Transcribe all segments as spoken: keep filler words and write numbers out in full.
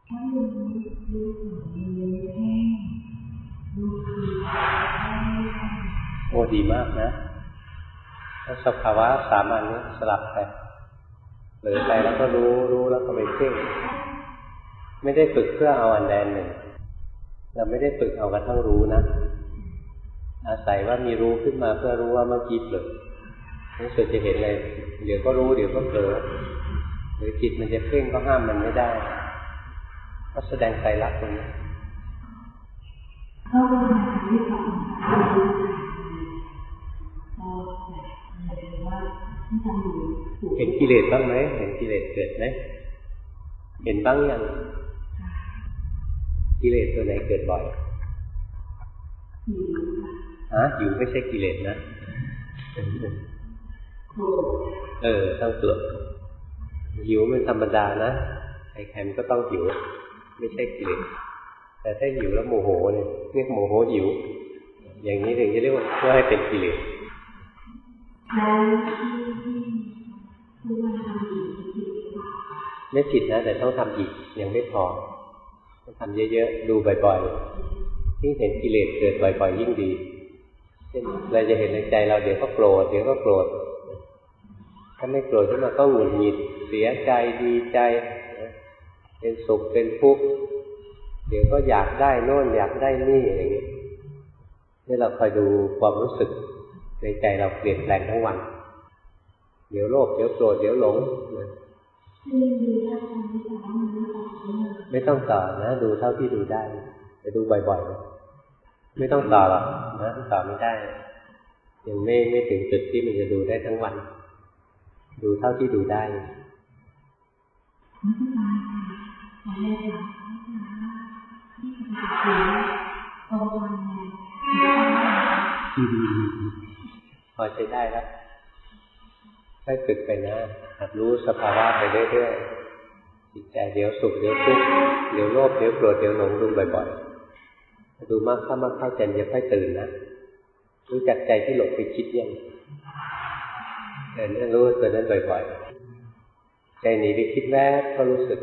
โอ้ดีมากนะถ้าสภาวะสามัญนี้สลับไปหรือไปแล้วก็รู้รู้แล้วก็ไปเพ่งไม่ได้ฝึกเพื่อเอาอันใดหนึ่งเราไม่ได้ฝึกเอากระทั่งรู้นะอาศัยว่ามีรู้ขึ้นมาเพื่อรู้ว่าเมื่อกี้เผลอรู้สึกจะเห็นอะไรเดี๋ยวก็รู้เดี๋ยวก็เผลอหรือจิตมันจะเพ่งก็ห้ามมันไม่ได้ก็แสดงไตรลักษณ์ตรงนี้เข้ามาที่สองเห็นกิเลสบ้างไหมเห็นกิเลสเกิดไหมเห็นบ้างยังกิเลสตัวไหนเกิดบ่อยฮะหิวไม่ใช่กิเลสนะเออต้องเกลือหิวมันธรรมดานะใครๆมันก็ต้องหิวไม่ใช่กิเลสแต่ถ้าหิวแล้วโมโหเนี่ยเรียกโมโหหิวอย่างนี้ถึงจะเรียกว่าเพื่อให้เป็นกิเลสไม่ผิดนะแต่ต้องทำอีกยังไม่พอต้องทำเยอะๆดูบ่อยๆยิ่งเห็นกิเลสเกิดบ่อยๆยิ่งดีเช่นเราจะเห็นในใจเราเดี๋ยวก็โกรธเดี๋ยวก็โกรธถ้าไม่โกรธขึ้นมาก็หงุดหงิดเสียใจดีใจเป็นสุขเป็นทุกข์เดี๋ยวก็อยากได้โน่นอยากได้นี่อย่างนี้นี่เราคอยดูความรู้สึกในใจเราเปลี่ยนแปลงทั้งวันเดี๋ยวโลภเดี๋ยวโกรธเดี๋ยวหลงไม่ต้องต่อนะดูเท่าที่ดูได้แต่ดูบ่อยๆไม่ต้องต่อหรอกนะต่อไม่ได้ยังไม่ไม่ถึงจุดที่มันจะดูได้ทั้งวันดูเท่าที่ดูได้พอใช้ได้แล้วค่อยฝึกไปนะหัดรู้สภาวะไปเรื่อยๆจิตใจเดี๋ยวสุขเดี๋ยวทุกข์เดี๋ยวโลภเดี๋ยวโกรธเดี๋ยวหลงดูบ่อยๆดูมากเข้ามากเข้าใจจะค่อยตื่นนะรู้จักใจที่หลงไปคิดยังแต่เนี่ยรู้ตัวนั้นบ่อยๆใจหนีไปคิดแวบก็รู้สึก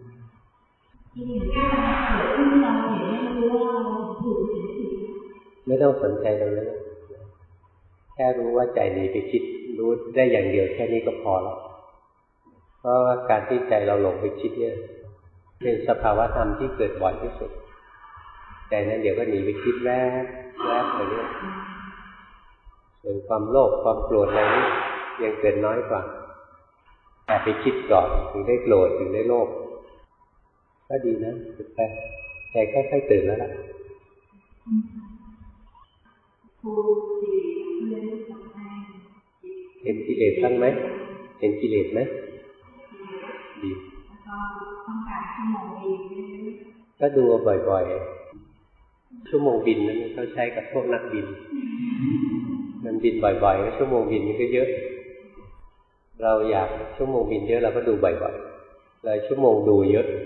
ไม่ต้องสนใจตรงนั้นแค่รู้ว่าใจหนีไปคิดรู้ได้อย่างเดียวแค่นี้ก็พอแล้วเพราะว่าการที่ใจเราหลงไปคิดเนี่ยเป็นสภาวะธรรมที่เกิดบ่อยที่สุดใจนั้นเดี๋ยวก็หนีไปคิดแวบแวบไปเรื่อยส่วนความโลภความโกรธอะไรนี่ยังเกิดน้อยกว่าแต่ไปคิดก่อนถึงได้โกรธถึงได้โลภก็ดีนะฝึกไปใจค่อยๆตื่นแล้วล่ะเห็นกิเลสบ้างไหมเห็นกิเลสไหมดีก็ดูบ่อยๆชั่วโมงบินนั้นเขาใช้กับพวกนักบินมันบินบ่อยๆชั่วโมงบินมันก็เยอะเราอยากชั่วโมงบินเยอะเราก็ดูบ่อยๆเลยชั่วโมงดูเยอะ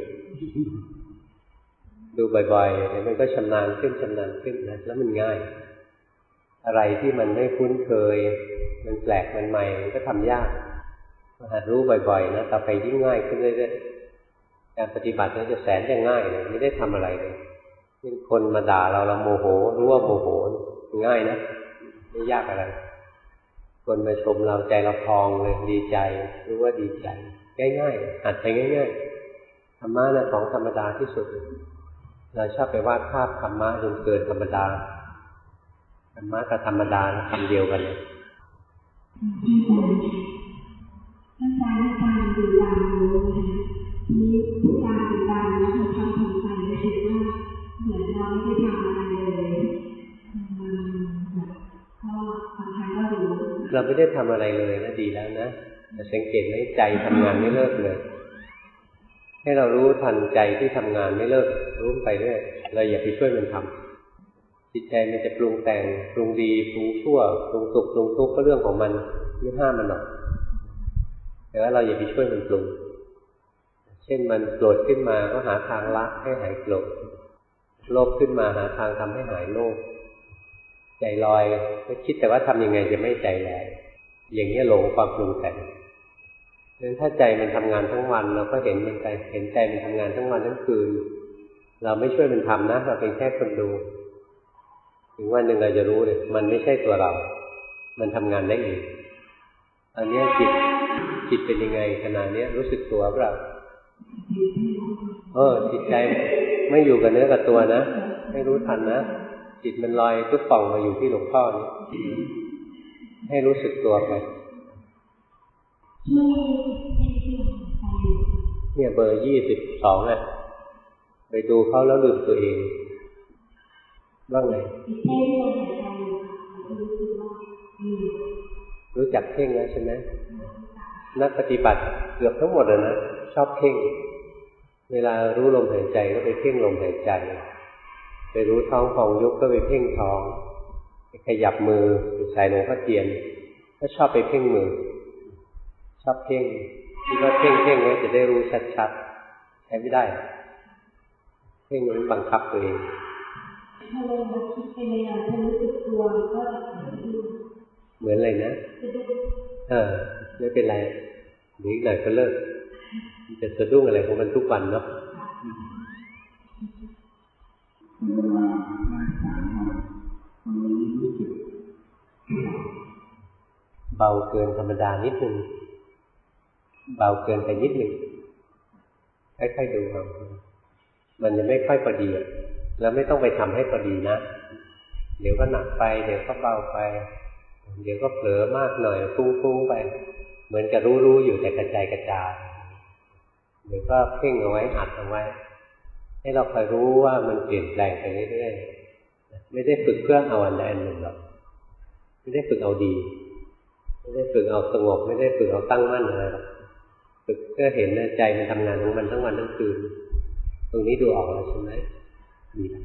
ดูบ่อยๆมันก็ชำนาญขึ้นชำนาญขึ้นนะแล้วมันง่ายอะไรที่มันไม่คุ้นเคยมันแปลกมันใหม่มันก็ทำยากหัดรู้บ่อยๆนะต่อไปยิ่งง่ายขึ้นเรื่อยๆการปฏิบัตินั้นจะแสนจะง่ายเลยไม่ได้ทำอะไรเลยเช่นคนมาด่าเราเราโมโหรู้ว่าโมโหง่ายนะไม่ยากอะไรคนมาชมเราใจเราพองเลยดีใจรู้ว่าดีใจง่ายๆหัดไปง่ายๆธรรมะน่ะของธรรมดาที่สุดเราชอบไปวาดภาพธรรมะจนเกินธรรมดาธรรมะกับธรรมดาคำเดียวกันเลยท่านอาจารย์ท่านดูตามรู้มีผู้การดูตามแล้วเราทำทำใจรู้สึกว่าเหมือนเราไม่ได้ทำอะไรเลยมันแบบก็บางครั้งก็รู้เราไม่ได้ทำอะไรเลยนะดีแล้วนะแต่สังเกตไหมใจทำงานไม่เลิกเลยให้เรารู้ทันใจที่ทำงานไม่เลิกรู้ไปเรื่อยเราอย่าไปช่วยมันทำจิตใจมันจะปรุงแต่งปรุงดีปรุงชั่วปรุงสุขปรุงทุกข์ก็เรื่องของมันไม่ห้ามมันหรอกแต่ว่าเราอย่าไปช่วยมันปรุงเช่นมันโกรธขึ้นมาก็หาทางละให้หายโกรธโลภขึ้นมาหาทางทำให้หายโลภใจลอยก็คิดแต่ว่าทำยังไงจะไม่ใจลอยอย่างนี้หลงความปรุงแต่งงั้นถ้าใจมันทำงานทั้งวันเราก็เห็นมันไปเห็นใจมันทำงานทั้งวันทั้งคืนเราไม่ช่วยมันทำนะเราเป็นแค่คนดูถึงวันหนึ่งเราจะรู้เลยมันไม่ใช่ตัวเรามันทำงานได้เองตอนนี้จิตจิตเป็นยังไงขณะนี้รู้สึกตัวเปล่าเออจิตใจไม่อยู่กับเนื้อกับตัวนะให้รู้ทันนะจิตมันลอยตุ๊บป่องมาอยู่ที่หลวงพ่อนี่ให้รู้สึกตัวไปเนี่ยเบอร์ยี่สิบสองอ่ะไปดูเขาแล้วลืมตัวเองบ้างไงรู้จักเพ่งแล้วใช่ไหมนักปฏิบัติเกือบทั้งหมดเลยนะชอบเพ่งเวลารู้ลมหายใจก็ไปเพ่งลมหายใจไปรู้ท้องพองยุบก็ไปเพ่งท้องไปขยับมือใส่หลวงพ่อเทียนก็ชอบไปเพ่งมือชอบเพ่งคิดว่าเพ่งเพ่งไว้จะได้รู้ชัดๆใช้ไม่ได้เพ่งมันบังคับตัวเองถ้าเราคิดไปในเราถ้ารู้สึกตัวก็เหมือนอะไรนะเออไม่เป็นไรเดี๋ยวอีกหน่อยก็เลิกจะสะดุ้งอะไรของมันทุกวันเนาะเบาเกินธรรมดานิดนึงเบาเกินไปนิดนึงค่อยๆดูเอามันจะไม่ค่อยพอดีแล้วไม่ต้องไปทำให้พอดีนะเดี๋ยวก็หนักไปเดี๋ยวก็เบาไปเดี๋ยวก็เผลอมากหน่อยฟุ้งๆไปเหมือนกับรู้ๆอยู่แต่กระจายกระจายเดี๋ยวก็เพ่งเอาไว้อัดเอาไว้ให้เราคอยรู้ว่ามันเปลี่ยนแปลงไปเรื่อยๆไม่ได้ฝึกเพื่อเอาอันใดอันหนึ่งหรอกไม่ได้ฝึกเอาดีไม่ได้ฝึกเอาสงบไม่ได้ฝึกเอาตั้งมั่นอะไรหรอกฝึกเพื่อเห็นใจมันทำงานของมันทั้งวันทั้งคืนตรงนี้ดูออกแล้วใช่ไหมดีแล้ว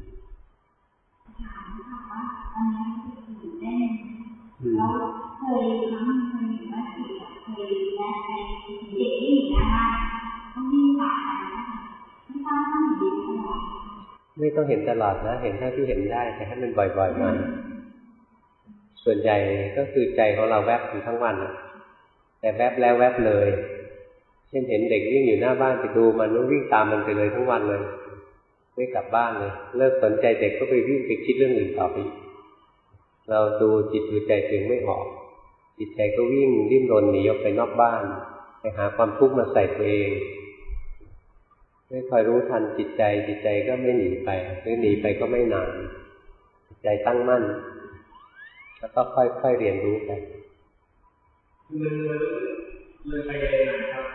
แล้วเคยครั้งเคยเห็นว่าจิตเคยแยกไปเด็กที่อยู่หน้าบ้านต้องวิ่งผ่านไม่ทราบว่าเห็นตลอดไม่ต้องเห็นตลอดนะเห็นเท่าที่เห็นได้แต่ให้มันบ่อยๆหน่อยส่วนใหญ่ก็คือใจของเราแวบอยู่ทั้งวันแต่แวบแล้วแวบเลยเช่นเห็นเด็กวิ่งอยู่หน้าบ้านไปดูมันแล้ววิ่งตามมันไปเลยทั้งวันเลยไม่กลับบ้านเลยเลิกสนใจเด็กก็ไปวิ่งไปคิดเรื่องอื่นต่อไปเราดูจิตดูใจถึงไม่ออกจิตใจก็วิ่งดิ้นรนหนีออกไปนอกบ้านไปหาความทุกข์มาใส่ตัวเองไม่คอยรู้ทันจิตใจจิตใจก็ไม่หนีไปหรือหนีไปก็ไม่นานจิตใจตั้งมั่นแล้วก็ค่อยๆเรียนรู้ไปเลยไปเลยนะครับ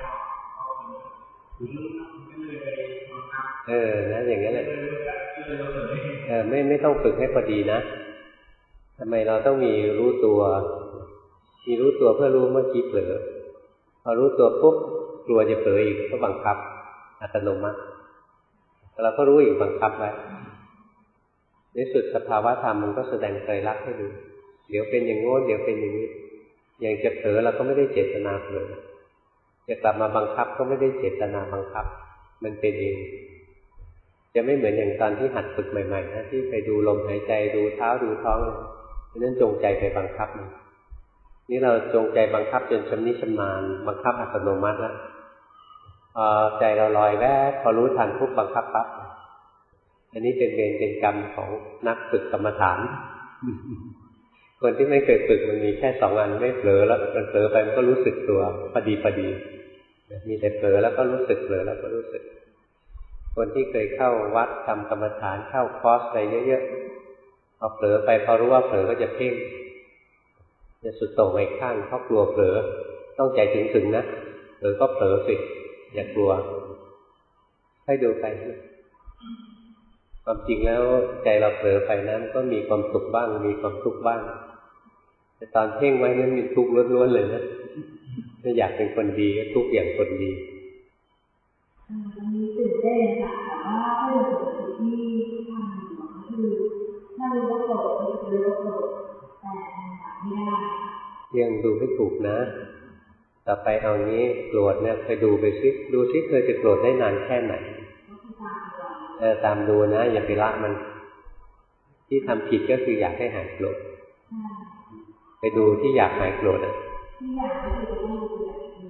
เออนะอย่างนั้นแหละเออไม่ไม่ต้องฝึกให้พอดีนะทำไมเราต้องมีรู้ตัวมีรู้ตัวเพื่อรู้เมื่อกี้เผลอพอรู้ตัวปุ๊บกลัวจะเผลออีกก็บังคับอัตโนมัติเราก็รู้อีกบังคับไว้ในสุดสภาวะธรรมมันก็แสดงไตรลักษณ์ให้ดูเดี๋ยวเป็นอย่างโน้นเดี๋ยวเป็นอย่างนี้อย่างจะเผลอเราก็ไม่ได้เจตนาเผลอจะกลับมาบังคับก็ไม่ได้เจตนาบังคับมันเป็นเองจะไม่เหมือนอย่างตอนที่หัดฝึกใหม่ๆนะที่ไปดูลมหายใจดูเท้าดูท้องเพราะนั้นจงใจไปบังคับมันนี่เราจงใจบังคับจนชำนิชำนาญบังคับอัตโนมัติแล้วพอใจเราลอยแวบพอรู้ทันปุ๊บบังคับปั๊บอันนี้เป็นเวรเป็นกรรมของนักฝึกกรรมฐานคนที่ไม่เคยฝึกมันมีแค่สองอันไม่เผลอแล้วมันเผลอไปมันก็รู้สึกตัวพอดีพอดีมีแต่เผลอแล้วก็รู้สึกเผลอแล้วก็รู้สึกคนที่เคยเข้าวัดทำกรรมฐานเข้าคอร์สอะไรเยอะๆพอเผลอไปพอรู้ว่าเผลอก็จะเพ่งจะสุดโต่งไปข้างเพราะกลัวเผลอต้องใจถึงๆนะเผลอก็เผลอสิอย่ากลัวให้ดูไปความจริงแล้วใจเราเผลอไปนั้นก็มีความสุขบ้างมีความทุกข์บ้างแต่ตอนเพ่งไว้นั้นมีทุกข์ล้วนๆเลยนะถ้าอยากเป็นคนดีก็ทุกข์อย่างคนดีตอนนี้ตื่นเต้นค่ะแต่ว่าถ้าเราเกิดที่ทำอยู่ก็คือถ้ารู้ว่าโกรธรู้ว่าโกรธแต่ไม่ได้ยังดูไม่ถูกนะต่อไปเอางี้โกรธเนี่ยไปดูไปซิดูซิเธอจะโกรธได้นานแค่ไหนเออตามดูนะอย่าไปละมันที่ทำผิดก็คืออยากให้หายโกรธไปดูที่อยากหายโกรธอ่ะท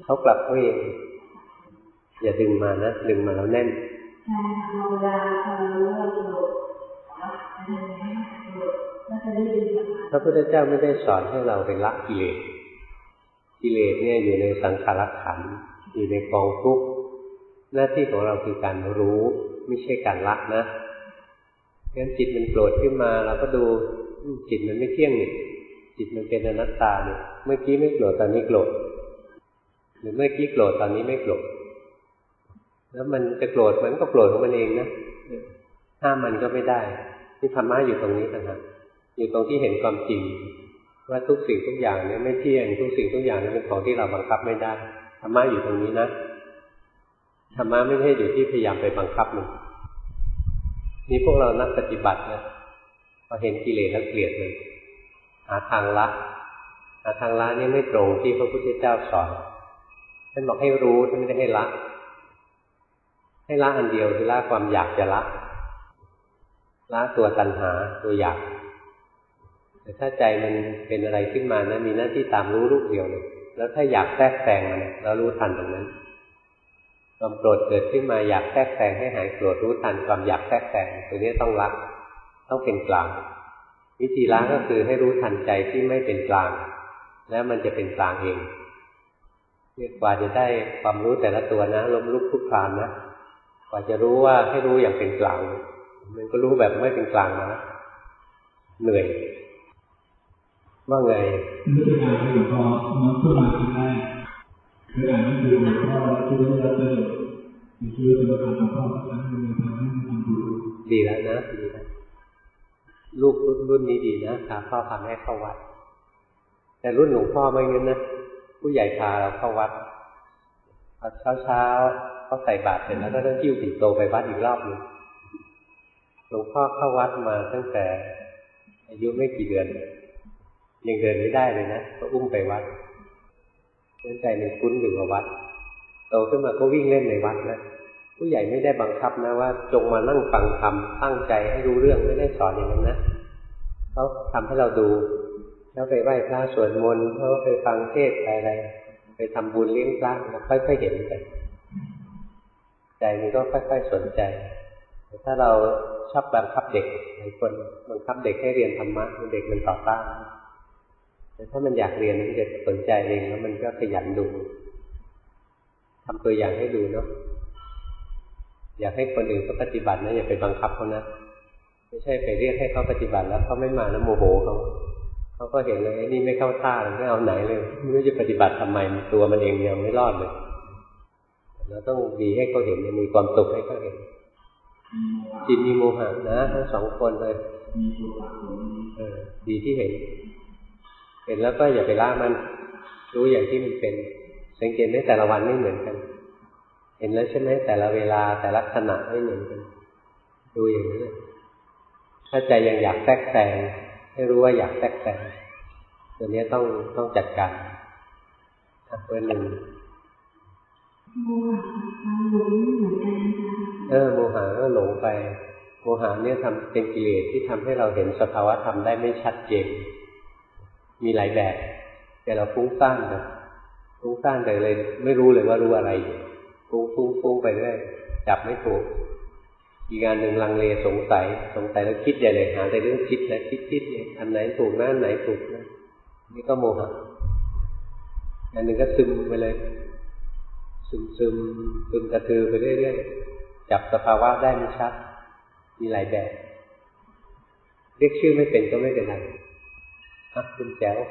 เขากลับเขาเองอย่าดึงมานะดึงมาแล้วแน่นใช่ค่ะเวลาเรารู้ว่าโกรธแล้วจะทำยังไงให้โกรธก็จะได้ดึงกลับมาพระพุทธเจ้าไม่ได้สอนให้เราไปละกิเลสกิเลสเนี่ยอยู่ในสังขารขันธ์อยู่ในกองทุกข์หน้าที่ของเราคือการรู้ไม่ใช่การละนะงั้นจิตมันโกรธขึ้นมาเราก็ดูจิตมันไม่เที่ยงนี่จิตมันเป็นอนัตตาเนี่ยเมื่อกี้ไม่โกรธตอนนี้โกรธหรือเมื่อกี้โกรธตอนนี้ไม่โกรธแล้วมันจะโกรธมันก็โกรธของมันเองนะห้ามมันก็ไม่ได้ที่ธรรมะอยู่ตรงนี้ต่างหากอยู่ตรงที่เห็นความจริงว่าทุกสิ่งทุกอย่างเนี่ยไม่เที่ยงทุกสิ่งทุกอย่างเนี่ยเป็นของที่เราบังคับไม่ได้ธรรมะอยู่ตรงนี้นะธรรมะไม่ใช่อยู่ที่พยายามไปบังคับมันนี่พวกเรานักปฏิบัตินะพอเห็นกิเลสแล้วเกลียดมันหาทางละหาทางละนี่ไม่ตรงที่พระพุทธเจ้าสอนท่านบอกให้รู้ท่านไม่ได้ให้ละให้ละอันเดียวคือละความอยากจะละละตัวตัณหาตัวอยากแต่ถ้าใจมันเป็นอะไรขึ้นมานะมีหน้าที่ตามรู้ลูกเดียวเลยแล้วถ้าอยากแทรกแซงมันเรารู้ทันตรงนั้นความโกรธเกิดขึ้นมาอยากแทรกแซงให้หายโกรธรู้ทันความอยากแทรกแซงตัวนี้ต้องละต้องเป็นกลางวิธีละก็คือให้รู้ทันใจที่ไม่เป็นกลางแล้วมันจะเป็นกลางเองกว่าจะได้ความรู้แต่ละตัวนะล้มลุกคลุกคลานนะกว่าจะรู้ว่าให้รู้อย่างเป็นกลางมันก็รู้แบบไม่เป็นกลางนะเหนื่อยว่าไงไม่ใช่การที่หลวงพ่อมันเพิ่งมาทีแรกคืออ่านหนังสือหลวงพ่อแล้วคิดว่าจะเป็นคิดว่าจะมาทำหลวงพ่อสักครั้งหนึ่งทำให้มันทำดูดีแล้วนะดีแล้วลูกรุ่นนี้ดีนะพาพ่อพาแม่เข้าวัดแต่รุ่นหลวงพ่อไม่งั้นนะผู้ใหญ่พาเราเข้าวัดเช้าเช้าเขาใส่บาตรเสร็จแล้วก็ต้องหิ้วปิ่นโตไปวัดอีกรอบนึงหลวงพ่อเข้าวัดมาตั้งแต่อายุไม่กี่เดือนยังเดินไม่ได้เลยนะก็อุ้มไปวัดเนื่องใจในคุ้นอยู่กับวัดโตขึ้นมาก็วิ่งเล่นในวัดนะผู้ใหญ่ไม่ได้บังคับนะว่าจงมานั่งฟังธรรมตั้งใจให้รู้เรื่องไม่ได้สอนอย่างนั้นนะเขาทำให้เราดูแล้วไปไหว้พระสวดมนต์เขาไปฟังเทศน์ไปอะไรไปทำบุญเลี้ยงพระแล้วค่อยๆเห็นไปใจมันก็ค่อยๆสนใจแต่ถ้าเราชอบบังคับเด็กหลายคนบังคับเด็กให้เรียนธรรมะเด็กมันต่อต้านแต่ถ้ามันอยากเรียนมันจะสนใจเองแล้วมันก็ขยันดูทำตัวอย่างให้ดูเนาะอยากให้คนอื่นเขาปฏิบัตินะอย่าไปบังคับเขานะไม่ใช่ไปเรียกให้เขาปฏิบัติแล้วเขาไม่มาแล้วโมโหเขาเขาก็เห็นเลยไอ้นี่ไม่เข้าท่าไม่เอาไหนเลยไม่รู้จะปฏิบัติทำไมตัวมันเองยังไม่รอดเลยเราต้องดีให้เขาเห็นมีความสุขให้เขาเห็นจิตมีโมหะนะทั้งสองคนเลยเออดีที่เห็นเห็นแล้วก็อย่าไปละมันรู้อย่างที่มันเป็นสังเกตได้แต่ละวันไม่เหมือนกันเห็นแล้วใช่ไหมแต่ละเวลาแต่ละขณะไม่เหมือนกันดูอย่างนี้ถ้าใจยังอยากแทรกแซงให้รู้ว่าอยากแทรกแซงตัวนี้ต้องต้องจัดการเบอร์หนึ่งโมหะความหลงเหมือนกันนะคะเออโมหะก็หลงไปโมหะเนี่ยทำเป็นกิเลสที่ทำให้เราเห็นสภาวะธรรมได้ไม่ชัดเจนมีหลายแบบแต่เราฟุ้งซ่านนะฟุ้งซ่านไปเลยไม่รู้เลยว่ารู้อะไรอยู่ฟุ้งฟุ้งฟุ้งไปเรื่อยจับไม่ถูกอีกงานหนึ่งลังเลสงสัยสงสัยแล้วคิดใหญ่เลยหาแต่เรื่องคิดนะคิดคิดเนี่ยอันไหนถูกนะอันไหนถูกนะนี่ก็โมหะอันหนึ่งก็ซึมไปเลยซึมซึมซึมกระตือไปเรื่อยๆจับสภาวะได้ไม่ชัดมีหลายแบบเรียกชื่อไม่เป็นก็ไม่เป็นไรอ่ะคุณแจ๋ว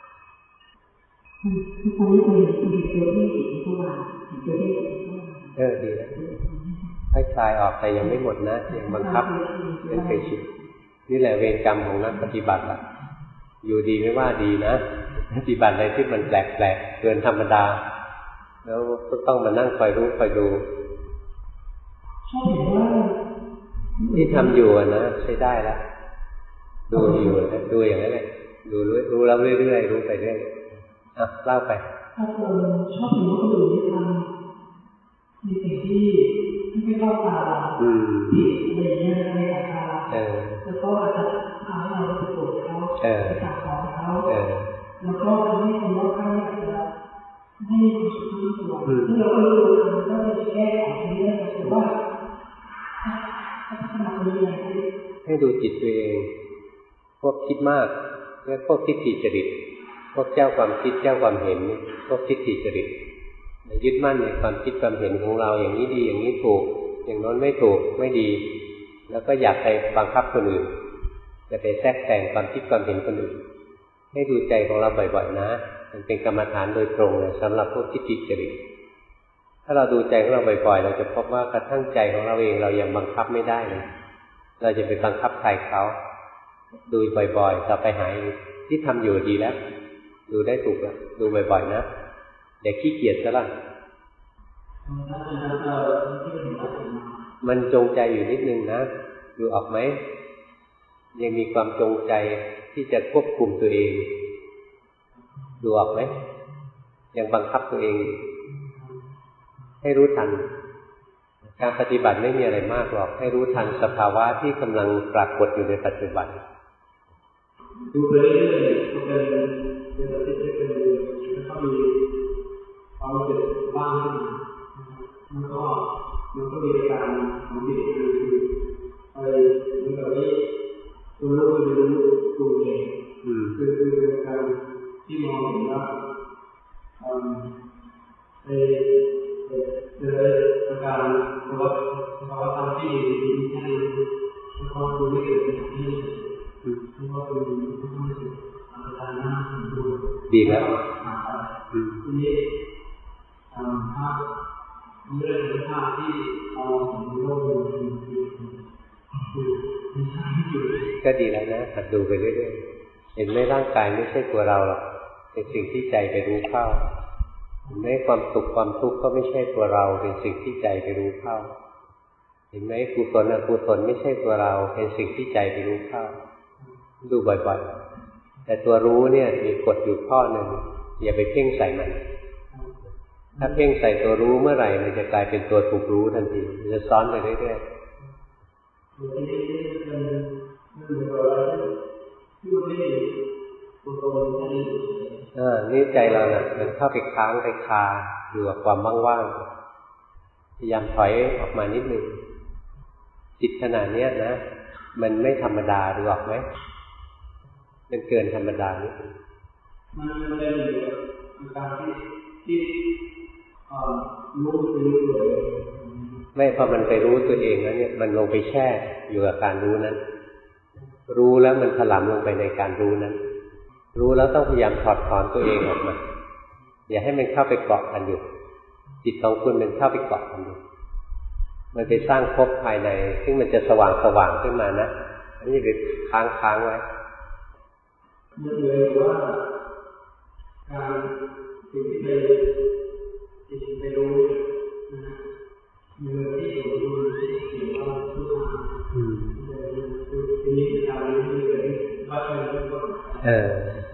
คือตอนนี้เราเห็นตัวเลขอีกตัวว่าเห็นตัวเลขเออดีแล้วให้คลายออกแต่ยังไม่หมดนะยังบังคับยังเคยชิดนี่แหละเวรกรรมของนักปฏิบัติล่ะอยู่ดีไม่ว่าดีนะปฏิบัติอะไรที่มันแปลกๆเกินธรรมดาแล้วก็ต้องมานั่งคอยรู้คอยดูที่ทำอยู่นะใช้ได้แล้วดูอยู่ดูอย่างนั้นแหละดูรู้แล้วเรื่อยๆรู้ไปเรื่อยอ่ะเล่าไปถ้าคนชอบเห็นว่าคนอื่นได้ทำในสิ่งที่ไม่เข้าตาผิดอะไรอย่างเงี้ยในสายตาแล้วก็อาจจะทำให้เราไปโกรธเขาไปสั่งสอนเขาแล้วก็ทำให้คนรอบข้างอาจจะให้ความสุขทั้งตัวที่เรารู้มันก็จะแก้ไขเรื่องแต่ว่าพัฒนาเรื่อยๆให้ดูจิตตัวเองพวกคิดมากและพวกทิฏฐิจริตพวกเจ้าความคิดเจ้าความเห็นพวกทิฏฐิจริตยึดมั่นในความคิดความเห็นของเราอย่างนี้ดีอย่างนี้ถูกอย่างนั้นไม่ถูกไม่ดีแล้วก็อยากไปบังคับคนอื่นจะไปแทรกแซงความคิดความเห็นคนอื่นให้ดูใจของเราบ่อยๆนะมันเป็นกรรมฐานโดยตรงเลยสำหรับพวกทิฏฐิจริตถ้าเราดูใจของเราบ่อยๆเราจะพบว่ากระทั่งใจของเราเองเรายังบังคับไม่ได้เลยเราจะไปบังคับใครเขาดูบ่อยๆต่อไปหายที่ทำอยู่ดีแล้วดูได้ถูกแล้วดูบ่อยๆนะอย่าขี้เกียจซะล่ะมันจงใจอยู่นิดนึงนะดูออกไหมยังมีความจงใจที่จะควบคุมตัวเองดูออกไหมยังบังคับตัวเองให้รู้ทันการปฏิบัติไม่มีอะไรมากหรอกให้รู้ทันสภาวะที่กำลังปรากฏอยู่ในปัจจุบันดูไปเรื่อยๆก็เป็นเป็นอะไรที่เป็นแล้วก็มีความรู้สึกบ้างขึ้นมามันก็มันก็มีการของจิตคือไปเหมือนกับที่ตัวรู้ไปรู้ตัวเองคือคือเป็นการที่มองเห็นว่าในในอาการภาวะภาวะธรรมที่มีแค่นี้แล้วก็ดูไม่เกิดในที่ดีแล้วทีนี้ภาพเรื่องภาพที่เราเห็นโลกก็ดีแล้วนะหัดดูไปเรื่อยๆเห็นไหมร่างกายไม่ใช่ตัวเราหรอกเป็นสิ่งที่ใจไปรู้เข้าเห็นไหมความสุขความทุกข์ก็ไม่ใช่ตัวเราเป็นสิ่งที่ใจไปรู้เข้าเห็นไหมกุศลอกุศลไม่ใช่ตัวเราเป็นสิ่งที่ใจไปรู้เข้าดูบ่อยๆแต่ตัวรู้เนี่ยมีกฎอยู่ข้อหนึ่งอย่าไปเพ่งใส่มันถ้าเพ่งใส่ตัวรู้เมื่อไหร่มันจะกลายเป็นตัวถูกรู้ทันทีมันจะซ้อนไปเรื่อยๆอ่านี่ใจเราน่ะมันเข้าไปค้างไปคาอยู่กับความว่างๆพยายามถอยออกมานิดนึงจิตขนาดนี้นะมันไม่ธรรมดาดูออกไหมมันเกินธรรมดานิดนึงมันเป็นอยู่กับการที่ที่รู้ไปรู้ตัวเองไม่พอมันไปรู้ตัวเองแล้วเนี่ยมันลงไปแช่อยู่กับการรู้นั้นรู้แล้วมันถลำลงไปในการรู้นั้นรู้แล้วต้องพยายามถอดถอนตัวเองออกมาอย่าให้มันเข้าไปเกาะกันอยู่จิตของคุณมันเข้าไปเกาะกันอยู่มันไปสร้างภพภายในซึ่งมันจะสว่างสว่างขึ้นมานะอันนี้คือค้างค้างไว้เมื่อเลยว่าการสิ่งที่ไปสิ่งที่ไปรู้นะเมื่อที่อยู่ดูที่เขียนว่าทุกทางคือทีนี้การนี้ที่เกิดวัดเป็นทุกคนเออ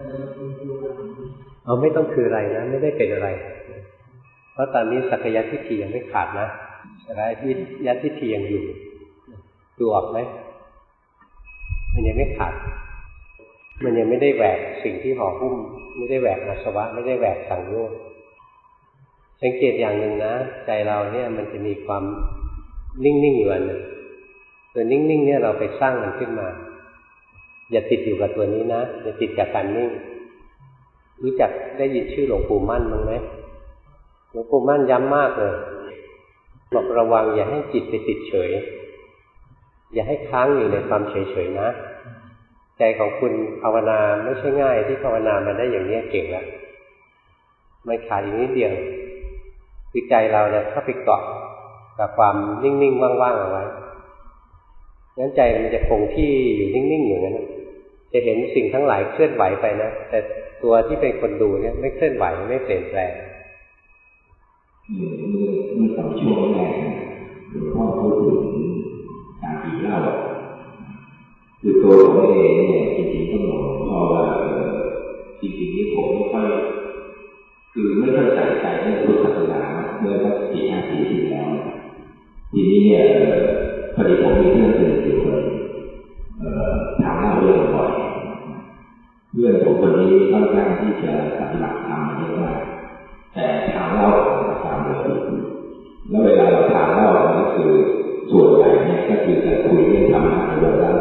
เอาไม่ต้องคืออะไรนะไม่ได้เป็นอะไรเพราะตอนนี้สักยทิฏฐิยังไม่ขาดนะอะไรที่ยัตทิฏฐิยังอยู่ดูออกไหมมันยังไม่ขาดมันยังไม่ได้แหวกสิ่งที่ห่อหุ้มไม่ได้แหวกอาสวะไม่ได้แหวกสังโยชน์สังเกตอย่างหนึ่งนะใจเราเนี่ยมันจะมีความนิ่งๆอยู่อันหนึ่งตัวนิ่งๆเนี่ยเราไปสร้างมันขึ้นมาอย่าติดอยู่กับตัวนี้นะอย่าติดกับการนิ่งรู้จักได้ยินชื่อหลวงปู่มั่นมั้งไหมหลวงปู่มั่นย้ำมากเลยบอกระวังอย่าให้จิตไปติดเฉยอย่าให้ค้างอยู่ในความเฉยๆนะใจของคุณภาวนาไม่ใช่ง่ายที่ภาวนามาได้อย่างนี้เก่งแล้วไม่ขาดอีกนิดเดียวคือใจเราเนี่ยเข้าไปเกาะกับความนิ่งๆว่างๆเอาไว้งั้นใจมันจะคงที่อยู่นิ่งๆอย่างนั้นจะเห็นสิ่งทั้งหลายเคลื่อนไหวไปนะแต่ตัวที่เป็นคนดูเนี่ยไม่เคลื่อนไหวไม่เปลี่ยนแปลงเมื่อตอนช่วงแรกหลวงพ่อพูดถึงการกินเหล้าคือตัวผมเองเนี่ยจริงๆต้องบอกพ่อว่าจริงๆนี่ผมไม่ค่อยคือไม่ค่อยใส่ใจเรื่องพุทธศาสนาเมื่อสักสี่ห้าปีที่แล้วทีนี้เนี่ยพอดีผมมีเพื่อนสนิทอยู่คนถามเล่าเรื่องบ่อยเพื่อนผมคนนี้ค่อนข้างที่จะปฏิบัติธรรมเยอะมากแต่ทานเหล้าทานเลยแล้วเวลาเราทานเหล้าก็คือส่วนใหญ่เนี่ยก็คือจะคุยเรื่องธรรมะเลยแล้ว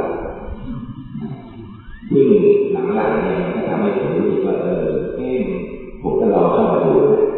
ซึ่งหลังๆเนี่ยมันก็ทำให้ผมรู้สึกว่าเออเอ๊ะผมก็ลองเข้ามาดู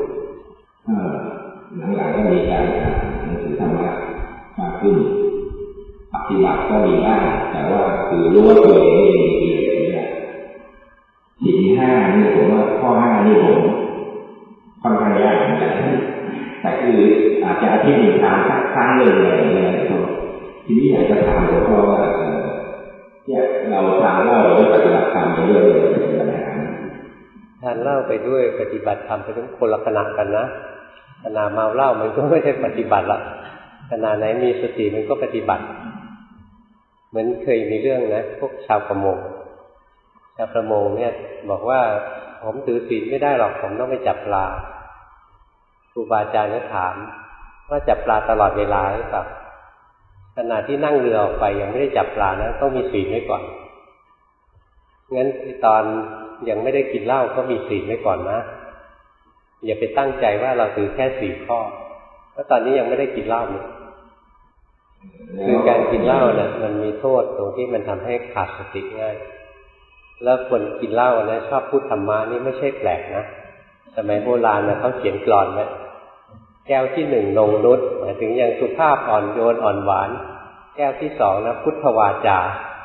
หลังๆก็มีการอ่านหนังสือธรรมะมากขึ้นปฏิบัติก็มีบ้างแต่ว่าคือรู้ว่าตัวเองมีกิเลสเนี่ยศีลห้านี่ผมว่าข้อห้านี่ผมค่อนข้างยากเหมือนกันแต่คืออาจจะอาทิตย์หนึ่งทานสักครั้งหนึ่งอะไรอย่างเงี้ยทีนี้อยากจะถามหลวงพ่อว่าเนี่ยเราทานเหล้าเราได้ปฏิบัติธรรมไปด้วยเลยเป็นปัญหาทานเหล้าไปด้วยปฏิบัติธรรมไปทั้งคนละขณะกันนะขณะเมาเหล้ามันก็ไม่ได้ปฏิบัติละขณะไหนมีสติมันก็ปฏิบัติเหมือนเคยมีเรื่องนะพวกชาวประมงชาวประมงเนี่ยบอกว่าผมถือศีลไม่ได้หรอกผมต้องไปจับปลาครูบาอาจารย์ก็ถามว่าจับปลาตลอดเวลาหรือเปล่าขณะที่นั่งเรือออกไปยังไม่ได้จับปลานะต้องมีศีลไว้ก่อนงั้นตอนยังไม่ได้กินเหล้าก็มีศีลไว้ก่อนนะอย่าไปตั้งใจว่าเราถือแค่สี่ข้อเพราะตอนนี้ยังไม่ได้กินเหล้าเลยคือการกินเหล้าเนี่ยมันมีโทษตรงที่มันทำให้ขาดสติง่ายแล้วคนกินเหล้านะชอบพูดธรรมะนี่ไม่ใช่แปลกนะสมัยโบราณนะเขาเขียนกลอนไว้แก้วที่หนึ่งนงนุชหมายถึงยังสุภาพอ่อนโยนอ่อนหวานแก้วที่สองนะพุทธวาจา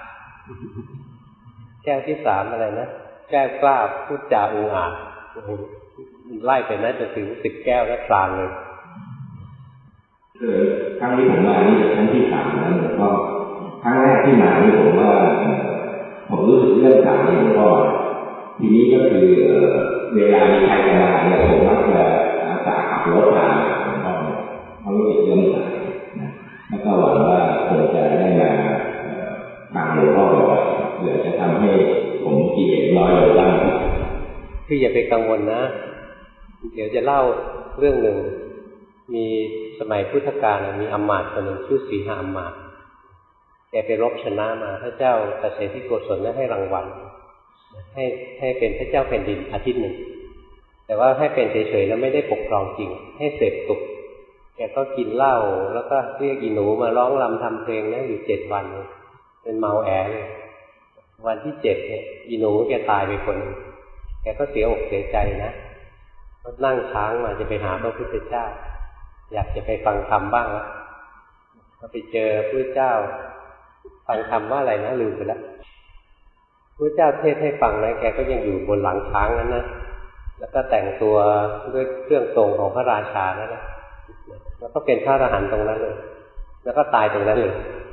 แก้วที่สามอะไรนะแก้วกล้าพูดจาอุอาจไล่ไปนะจะถึงสิบแก้วแล้วกลางเลยเออครั้งนี้ผมมานี่ครั้งที่สามแล้วหลวงพ่อครั้งแรกที่มานี่ผมว่าผมรู้สึกเรื่องสามหลวงพ่อทีนี้ก็คือเวลามีใครจะมาเนี่ยผมมักจะอาสาขับรถมาหลวงพ่อเพราะรู้สึกเรื่องสามนะแล้วก็หวังว่าคงจะได้มาฟังหลวงพ่อบ่อยเพื่อจะทำให้ผมกิเลสน้อยลงบ้างคืออย่าไปกังวลนะเดี๋ยวจะเล่าเรื่องหนึ่งมีสมัยพุทธกาลมีอมาตย์คนหนึ่งชื่อสีหาอมาตย์แกไปรบชนะมาพระเจ้าตเสถิโกศลให้รางวัลให้ให้เป็นพระเจ้าแผ่นดินอาทิตย์หนึ่งแต่ว่าให้เป็นเฉยๆแล้วไม่ได้ปกครองจริงให้เสพสุขแกก็กินเหล้าแล้วก็เรียกอีหนูมาร้องรำทำเพลงนะอยู่เจ็ดวันเป็นเมาแอเลยวันที่เจ็ดเนี่ยอีหนูแกตายไปคนแกก็เสียอกเสียใจนะก็นั่งช้างมาจะไปหาพระพุทธเจ้าอยากจะไปฟังธรรมบ้างแล้วก็ไปเจอพระเจ้าฟังธรรมว่าอะไรนะลืมไปแล้วพระเจ้าเทศให้ฟังนะแกก็ยังอยู่บนหลังช้างนั้นนะแล้วก็แต่งตัวด้วยเครื่องทรงของพระราชานั่นแหละแล้วก็เป็นพระอรหันต์ตรงนั้นเลยแล้วก็ตายตรงนั้นเลย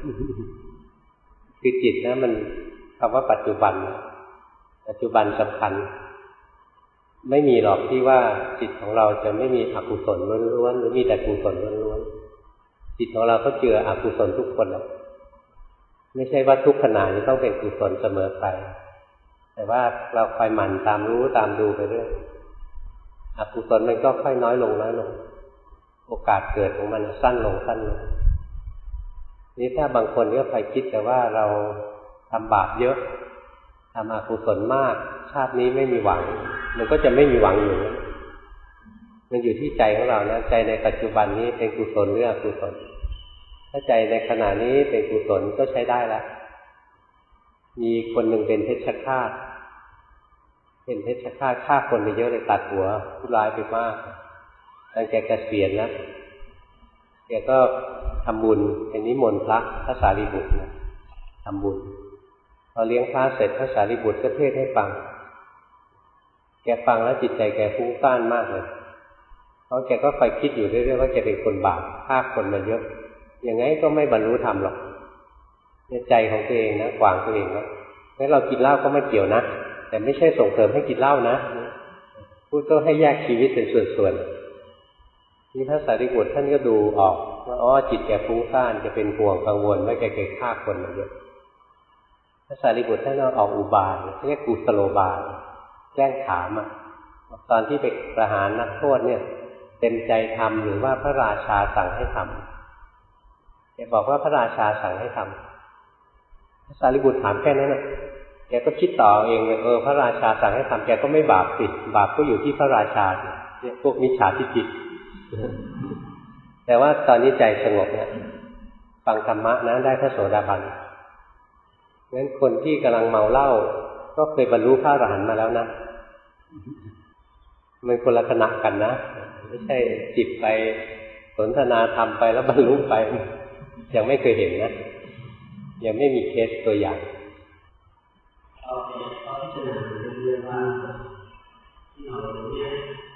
คือจิตนะมันคำว่าปัจจุบันปัจจุบันสำคัญไม่มีหรอกที่ว่าจิตของเราจะไม่มีอกุศลล้วนๆหรือมีแต่กุศลล้วนๆจิตของเราก็เจืออกุศลทุกคนแหละไม่ใช่ว่าทุกขณะนี้ต้องเป็นกุศลเสมอไปแต่ว่าเราคอยหมั่นตามรู้ตามดูไปเรื่อยอกุศลมันก็ค่อยน้อยลงน้อยลงโอกาสเกิดของมันสั้นลงสั้นลงนี่ถ้าบางคนก็ไปคิดแต่ว่าเราทำบาปเยอะทำอกุศลมากชาตินี้ไม่มีหวังมันก็จะไม่มีหวังอยู่มันอยู่ที่ใจของเรานะใจในปัจจุบันนี้เป็นกุศลหรืออกุศลถ้าใจในขณะนี้เป็นกุศลก็ใช้ได้แล้วมีคนหนึ่งเป็นเพชฌฆาตเป็นเพชฌฆาตฆ่าคนไปเยอะเลยตัดหัวผู้ร้ายไปมากตั้งแต่เกษียณนะแกก็ทำบุญเป็นนิมนต์พระพระสารีบุตรนะทำบุญพอเลี้ยงพระเสร็จพระสารีบุตรก็เทศให้ฟังแกฟังแล้วจิตใจแกฟุ้งซ่านมากเลยเพราะแกก็คอยคิดอยู่เรื่อยๆว่าแกเป็นคนบาปฆ่าคนมาเยอะยังไงก็ไม่บรรลุธรรมหรอกในใจของตัวเองนะขวางตัวเองนะงั้นเรากินเหล้าก็ไม่เกี่ยวนะแต่ไม่ใช่ส่งเสริมให้กินเหล้านะพูดก็ให้แยกชีวิตเป็นส่วนๆนี่พระสารีบุตรท่านก็ดูออกว่าอ๋อจิตแกฟุ้งซ่านจะเป็นห่วงกังวลว่าแกเคยฆ่าคนมาเยอะพระสารีบุตรท่านเอาออกอุบายเรียกกุสโลบายแกล้งถามอ่ะตอนที่ไปประหารนักโทษเนี่ยเต็มใจทำหรือว่าพระราชาสั่งให้ทำแกบอกว่าพระราชาสั่งให้ทำพระสารีบุตรถามแค่นั้นน่ะแกก็คิดต่อเองเลยเออพระราชาสั่งให้ทำแกก็ไม่บาปสิบาปก็อยู่ที่พระราชาเนี่ยพวกมิจฉาทิฏฐิแต่ว่าตอนนี้ใจสงบเนี่ยฟังธรรมะนะได้พระโสดาบันงั้นคนที่กำลังเมาเหล้าก็เคยบรรลุพระอรหันต์มาแล้วนะมันคนละขณะกันนะไม่ใช่จิตไปสนทนาธรรมไปแล้วบรรลุไปยังไม่เคยเห็นนะยังไม่มีเคสตัวอย่างเราเราพิจารณาเรื่องว่าที่เราเนี่ย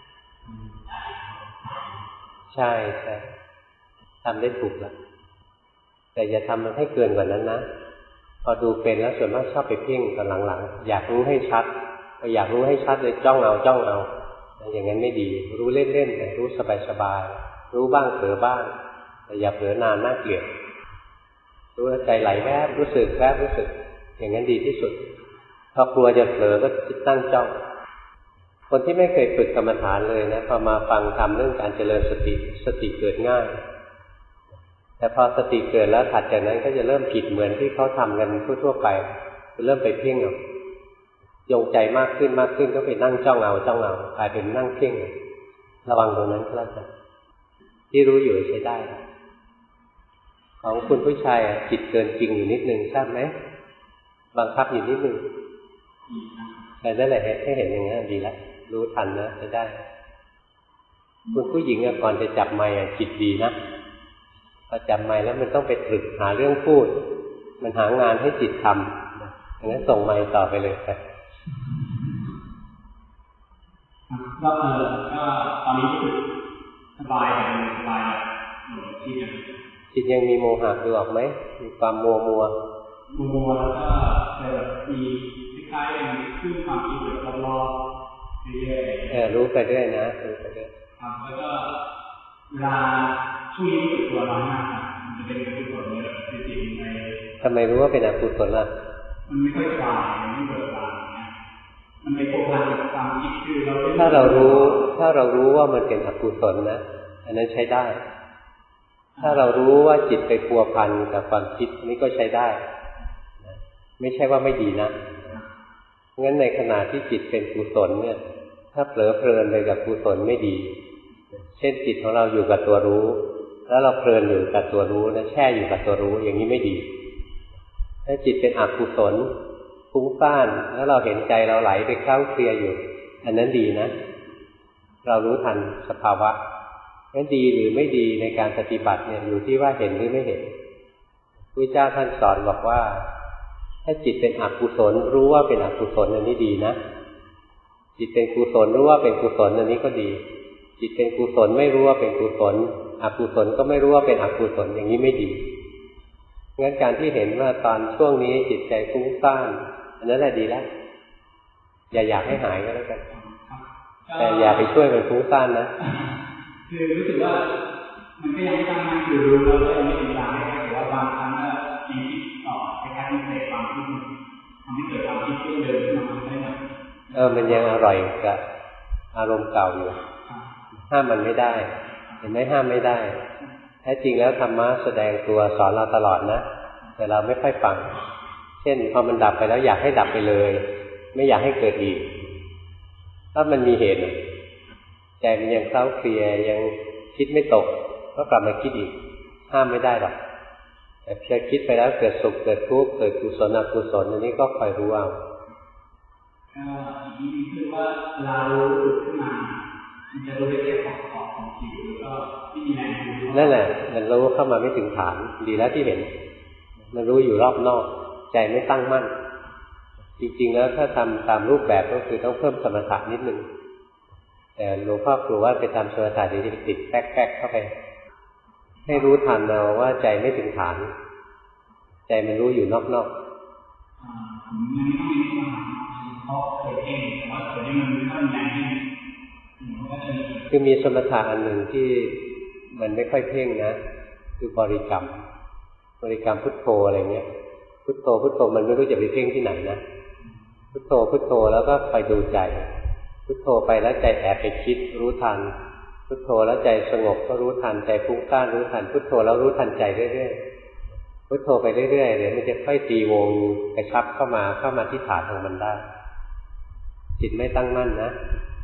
ใช่ใช่ทำได้ถูกแล้วแต่อย่าทำมันให้เกินกว่านั้นนะพอดูเป็นแล้วส่วนมากชอบไปเพ่งตอนหลังๆอยากรู้ให้ชัดพออยากรู้ให้ชัดเลยจ้องเอาจ้องเอาอย่างนั้นไม่ดีรู้เล่นๆแต่รู้สบายๆรู้บ้างเผลอบ้างแต่อย่าเผลอนานน่าเกลียดรู้ใจไหลแวบรู้สึกแวบรู้สึกอย่างนั้นดีที่สุดพอกลัวจะเผลอก็จิตตั้งจ้องคนที่ไม่เคยฝึกกรรมฐานเลยนะพอมาฟังธรรมเรื่องการเจริญสติสติเกิดง่ายแต่พอสติเกิดแล้วถัดจากนั้นก็จะเริ่มผิดเหมือนที่เขาทำกันทั่วๆไปจะเริ่มไปเพ่งเอายงใจมากขึ้นมากขึ้นก็ไปนั่งจ้องเอาจ้องเอากลายเป็นนั่งเพ่งระวังตรงนั้นก็แล้วกันที่รู้อยู่ใช้ได้ของคุณผู้ชายจิตเกินจริงอยู่นิดนึงทราบไหมบังคับอยู่นิดนึงแต่นั่นแหละให้เห็นอย่างนี้ดีแล้วรู้ทันนะใช้ได้คุณผู้หญิงก่อนจะจับไมค์จิตดีนะพอจับไมค์แล้วมันต้องไปตรึกหาเรื่องพูดมันหางานให้จิตทำอย่างนั้นส่งไมค์ต่อไปเลยไปก็เออก็ตอนนี้รู้สึกสบายแบบสบายแบบเหมือนที่เนี่ยจิตยังมีโมหะดูออกไหมมีความมัวมัวมัวแล้วก็แบบมีคล้ายๆมีคลื่นความคิดแบบรอบๆเรื่อยๆเออรู้ไปเรื่อยนะรู้ไปเรื่อยครับแล้วก็เวลาช่วงนี้รู้สึกตัวร้อนมากครับมันจะเป็นอกุศลเลยจริงๆในทำไมรู้ว่าเป็นอกุศลล่ะมันไม่ค่อยสบายมันไม่เบิกบานมันไปโกงกันกับความคิดคือเราถ้าเรารู้ถ้าเรารู้ว่ามันเป็นอกุศลนะอันนั้นใช้ได้ถ้าเรารู้ว่าจิตไปพัวพันกับความคิดนี้ก็ใช้ได้ไม่ใช่ว่าไม่ดีนะงั้นในขณะที่จิตเป็นกุศลเนี่ยถ้าเผลอเพลินไปกับกุศลไม่ดีเช่นจิตของเราอยู่กับตัวรู้แล้วเราเพลินอยู่กับตัวรู้นะแช่อยู่กับตัวรู้อย่างนี้ไม่ดีถ้าจิตเป็นอกุศลฟุ้งซ่านแล้วเราเห็นใจเราไหลไปเคล้าเคลียอยู่อันนั้นดีนะเรารู้ทันสภาวะงั้นดีหรือไม่ดีในการปฏิบัติเนี่ยอยู่ที่ว่าเห็นหรือไม่เห็นพระเจ้าท่านสอนบอกว่าถ้าจิตเป็นอกุศลรู้ว่าเป็นอกุศลอันนี้ดีนะจิตเป็นกุศลรู้ว่าเป็นกุศลอันนี้ก็ดีจิตเป็นกุศลไม่รู้ว่าเป็นกุศลอกุศลก็ไม่รู้ว่าเป็นอกุศลอย่างนี้ไม่ดีงั้นการที่เห็นว่าตอนช่วงนี้จิตใจฟุ้งซ่านอันนั้นแหละดีแล้วอย่าอยากให้หายก็แล้วกันแต่อย่าไปช่วยมันฟุ้งซ่านนะคือรู้สึกว่ามันก็ยังไม่ตั้งมั่นคือรู้แล้วก็ยังไม่ถึงใจแต่ว่าบางครั้งก็ยังคิดต่อคล้ายๆมันเกิดความคิดทำให้เกิดความคิดเรื่องเดิมขึ้นมาได้ไหมเออมันยังอร่อยกับอารมณ์เก่าอยู่ห้ามมันไม่ได้เห็นไหมห้ามไม่ได้แท้จริงแล้วธรรมะแสดงตัวสอนเราตลอดนะแต่เราไม่ค่อยฟังเช่นพอมันดับไปแล้วอยากให้ดับไปเลยไม่อยากให้เกิดอีกถ้ามันมีเหตุใจมันยังเคล้าเคลียยังคิดไม่ตกก็กลับมาคิดอีกห้ามไม่ได้หรอกแต่เพียงคิดไปแล้วเกิดสุขเกิดทุกข์เกิดกุศลอกุศลอันนี้ก็คอยรู้เอาก็อีกนิดคือว่าเรารู้ขึ้นมามันจะรู้ได้แค่ขอบขอบของจิตแล้วก็ที่มีแรงรู้นั่นแหละมันรู้เข้ามาไม่ถึงฐานดีแล้วที่เห็นมันรู้อยู่รอบนอกใจไม่ตั้งมั่นจริงๆแล้วถ้าทำตามรูปแบบก็คือต้องเพิ่มสมถะนิดนึงแต่หลวงพ่อกลัวว่าไปทำสมถะเดี๋ยวจะติดแป๊กๆเข้าไปให้รู้ทันเราว่าใจไม่ถึงฐานใจมันรู้อยู่นอกๆผมยังไม่ต้องมีเพราะเคยเองแต่ว่าเคยได้มันไม่แรงที่คือมีสมถะอันหนึ่งที่มันไม่ค่อยเพ่งนะคือบริกรรมบริกรรมพุทโธอะไรเงี้ยพุทโธพุทโธมันไม่รู้จะไปเพ่งที่ไหนนะพุทโธพุทโธแล้วก็ไปดูใจพุทโธไปแล้วใจแอบไปคิดรู้ทันพุทโธแล้วใจสงบก็รู้ทันใจฟุ้งซ่านรู้ทันพุทโธแล้วรู้ทันใจเรื่อยๆพุทโธไปเรื่อยๆเดี๋ยวมันจะค่อยตีวงกระชับเข้ามาเข้ามาที่ฐานของมันได้จิตไม่ตั้งมั่นนะ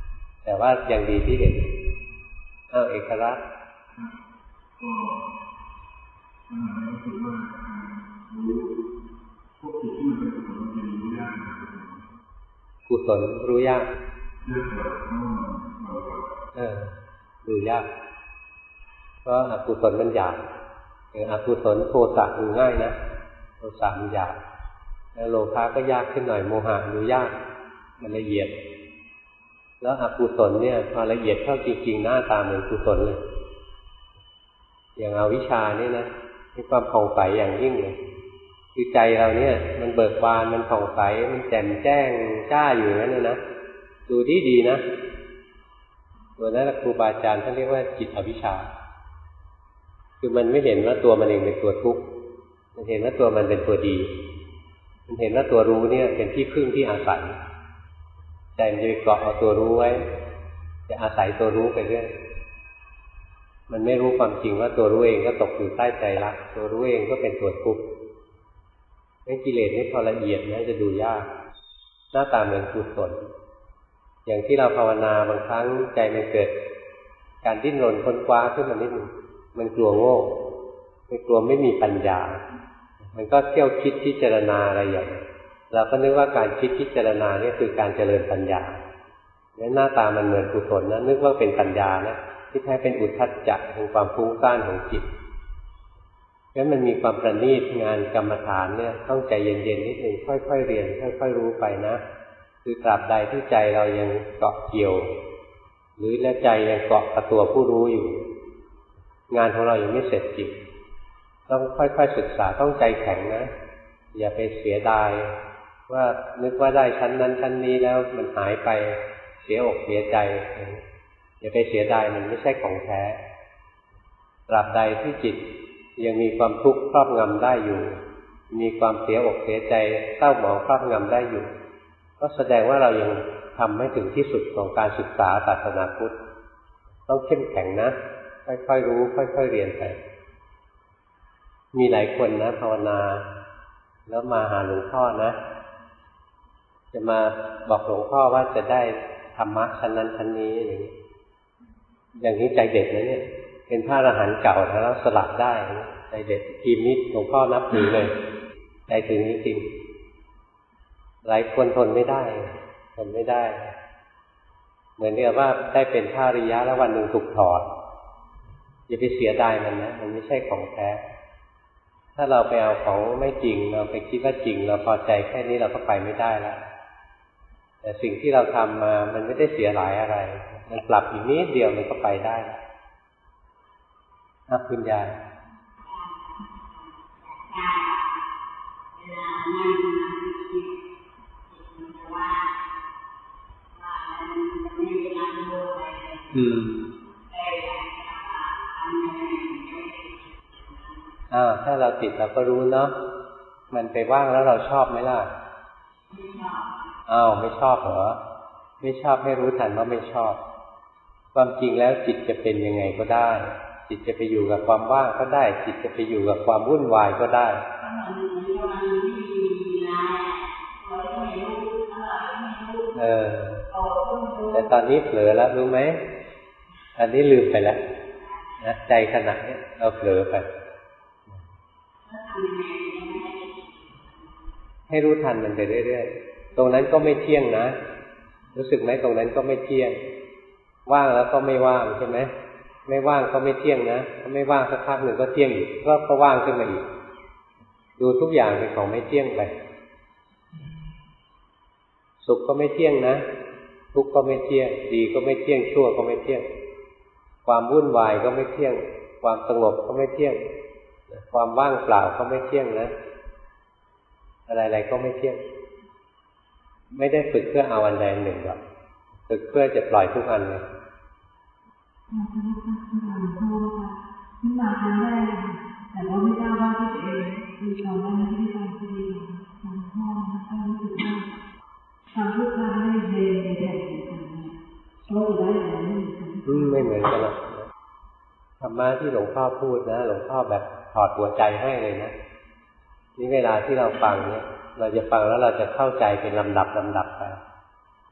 แต่ว่ายังดีที่เห็นอ้าวเอกลักษณ์ก็ปัญหาก็คือว่ารู้พวกจิตที่มันเป็นกุศลจริงรู้ยากกุศลรู้ยากเรื่องแบบต้องเราเออรู้ยากเพราะอกุศลมันหยาบอกอกุศลโทสะดูง่ายนะโทสะมันหยาบแล้วโลภะก็ยากขึ้นหน่อยโมหะดูยากมันละเอียดแล้วอกุศลเนี่ยพอละเอียดเข้าจริงๆหน้าตาเหมือนกุศลเลยอย่างอวิชชานี่นะมีความผ่องใสอย่างยิ่งเลยคือใจเราเนี่ยมันเบิกบานมันผ่องใสมันแจ่มแจ้งจ้าอยู่นั่นนะดูดีดีนะตัวนั้นครูบาอาจารย์ท่านเรียกว่าจิตอวิชชาคือมันไม่เห็นว่าตัวมันเองเป็นตัวทุกข์มันเห็นว่าตัวมันเป็นตัวดีมันเห็นว่าตัวรู้เนี่ยเป็นที่พึ่งที่อาศัยใจมันจะไปเกาะเอาตัวรู้ไว้จะอาศัยตัวรู้ไปเรื่อยมันไม่รู้ความจริงว่าตัวรู้เองก็ตกอยู่ใต้ใจรักตัวรู้เองก็เป็นตัวทุกข์งั้นกิเลสนี่พอละเอียดนะจะดูยากหน้าตาเหมือนกุศลอย่างที่เราภาวนาบางครั้งใจมันเกิดการดิ้นรนค้นคว้าขึ้นมานิดนึงมันกลัวโง่มันกลัวไม่มีปัญญามันก็เที่ยวคิดพิจารณาอะไรอย่างเราก็นึกว่าการคิดพิจารณาเนี่ยคือการเจริญปัญญาแล้วหน้าตามันเหมือนกุศลนะนึกว่าเป็นปัญญานะที่แท้เป็นอุทธัจจะเป็นความฟุ้งซ่านของจิตแล้วมันมีความประณีตงานกรรมฐานเนี่ยต้องใจเย็นๆนิดนึงค่อยๆเรียนค่อยๆรู้ไปนะคือตราบใดที่ใจเรายังเกาะเกี่ยวหรือและใจยังเกาะกับตัวผู้รู้อยู่งานของเรายังไม่เสร็จจริงต้องค่อยๆศึกษาต้องใจแข็งนะอย่าไปเสียดายว่านึกว่าได้ชั้นนั้นชั้นนี้แล้วมันหายไปเสียอกเสียใจอย่าไปเสียดายมันไม่ใช่ของแท้ตราบใดที่จิตยังมีความทุกข์ครอบงำได้อยู่มีความเสียอกเสียใจเศร้าหมองครอบงำได้อยู่ก็แสดงว่าเรายังทำไม่ถึงที่สุดของการศึกษาศาสนาพุทธต้องเข้มแข็งนะค่อยๆรู้ค่อยๆเรียนไปมีหลายคนนะภาวนาแล้วมาหาหลวงพ่อนะจะมาบอกหลวงพ่อว่าจะได้ธรรมะชั้นนั้นชั้นนี้อย่างนี้อย่างนี้ใจเด็ดนะเนี่ยเป็นพระอรหันต์เก่าแล้วสลับได้ใจเด็ดทีมนี้หลวงพ่อนับถือเลยใจถึงจริงหลายคนทนไม่ได้ทนไม่ได้เหมือนกับว่าได้เป็นพระอริยะแล้ววันหนึ่งถูกถอดอย่าไปเสียดายมันนะมันไม่ใช่ของแท้ถ้าเราไปเอาของไม่จริงเราไปคิดว่าจริงเราพอใจแค่นี้เราก็ไปไม่ได้แล้วแต่สิ่งที่เราทำมามันไม่ได้เสียหายอะไรมันปรับอีกนิดเดียวมันก็ไปได้นะคุณยายอืมอ้าวถ้าเราติดเราก็รู้เนาะมันไปว่างแล้วเราชอบไหมล่ะอ้าวไม่ชอบเหรอไม่ชอบให้รู้ทันว่าไม่ชอบความจริงแล้วจิตจะเป็นยังไงก็ได้จิตจะไปอยู่กับความว่างก็ได้จิตจะไปอยู่กับความวุ่นวายก็ได้เออแต่ตอนนี้เผลอแล้วรู้ไหมอันนี้ลืมไปแล้วนะใจขณะนี้เราเผลอไปให้รู้ทันมันไปเรื่อยๆตรงนั้นก็ไม่เที่ยงนะรู้สึกไหมตรงนั้นก็ไม่เที่ยงว่างแล้วก็ไม่ว่างใช่ไหมไม่ว่างก็ไม่เที่ยงนะถ้าไม่ว่างสักพักหนึ่งก็เที่ยงอีกก็ก็ว่างขึ้นมาอีกดูทุกอย่างเป็นของไม่เที่ยงไปสุขก็ไม่เที่ยงนะทุกข์ก็ไม่เที่ยงดีก็ไม่เที่ยงชั่วก็ไม่เที่ยงความวุ่นวายก็ไม่เที่ยงความสงบก็ไม่เที่ยงความว่างเปล่าก็ไม่เที่ยงนะอะไรๆก็ไม่เที่ยงไม่ได้ฝึกเพื่อเอาอันใดอันหนึ่งหรอกฝึกเพื่อจะปล่อยทุกอันเลยขึ้นมาครั้งแรกแต่ว่าไม่ทราบว่าที่ตัวเองมีตอนนั้นที่ฟังซีดีของพ่อแล้วก็รู้สึกว่าฟังทุกครั้งให้เรียนในแผ่นกันก็จะได้อะไรไม่เหมือนกันไม่เหมือนกันหรอกธรรมะที่หลวงพ่อพูดนะหลวงพ่อแบบถอดหัวใจให้เลยนะนี่เวลาที่เราฟังเนี่ยเราจะฟังแล้วเราจะเข้าใจเป็นลำดับลำดับไป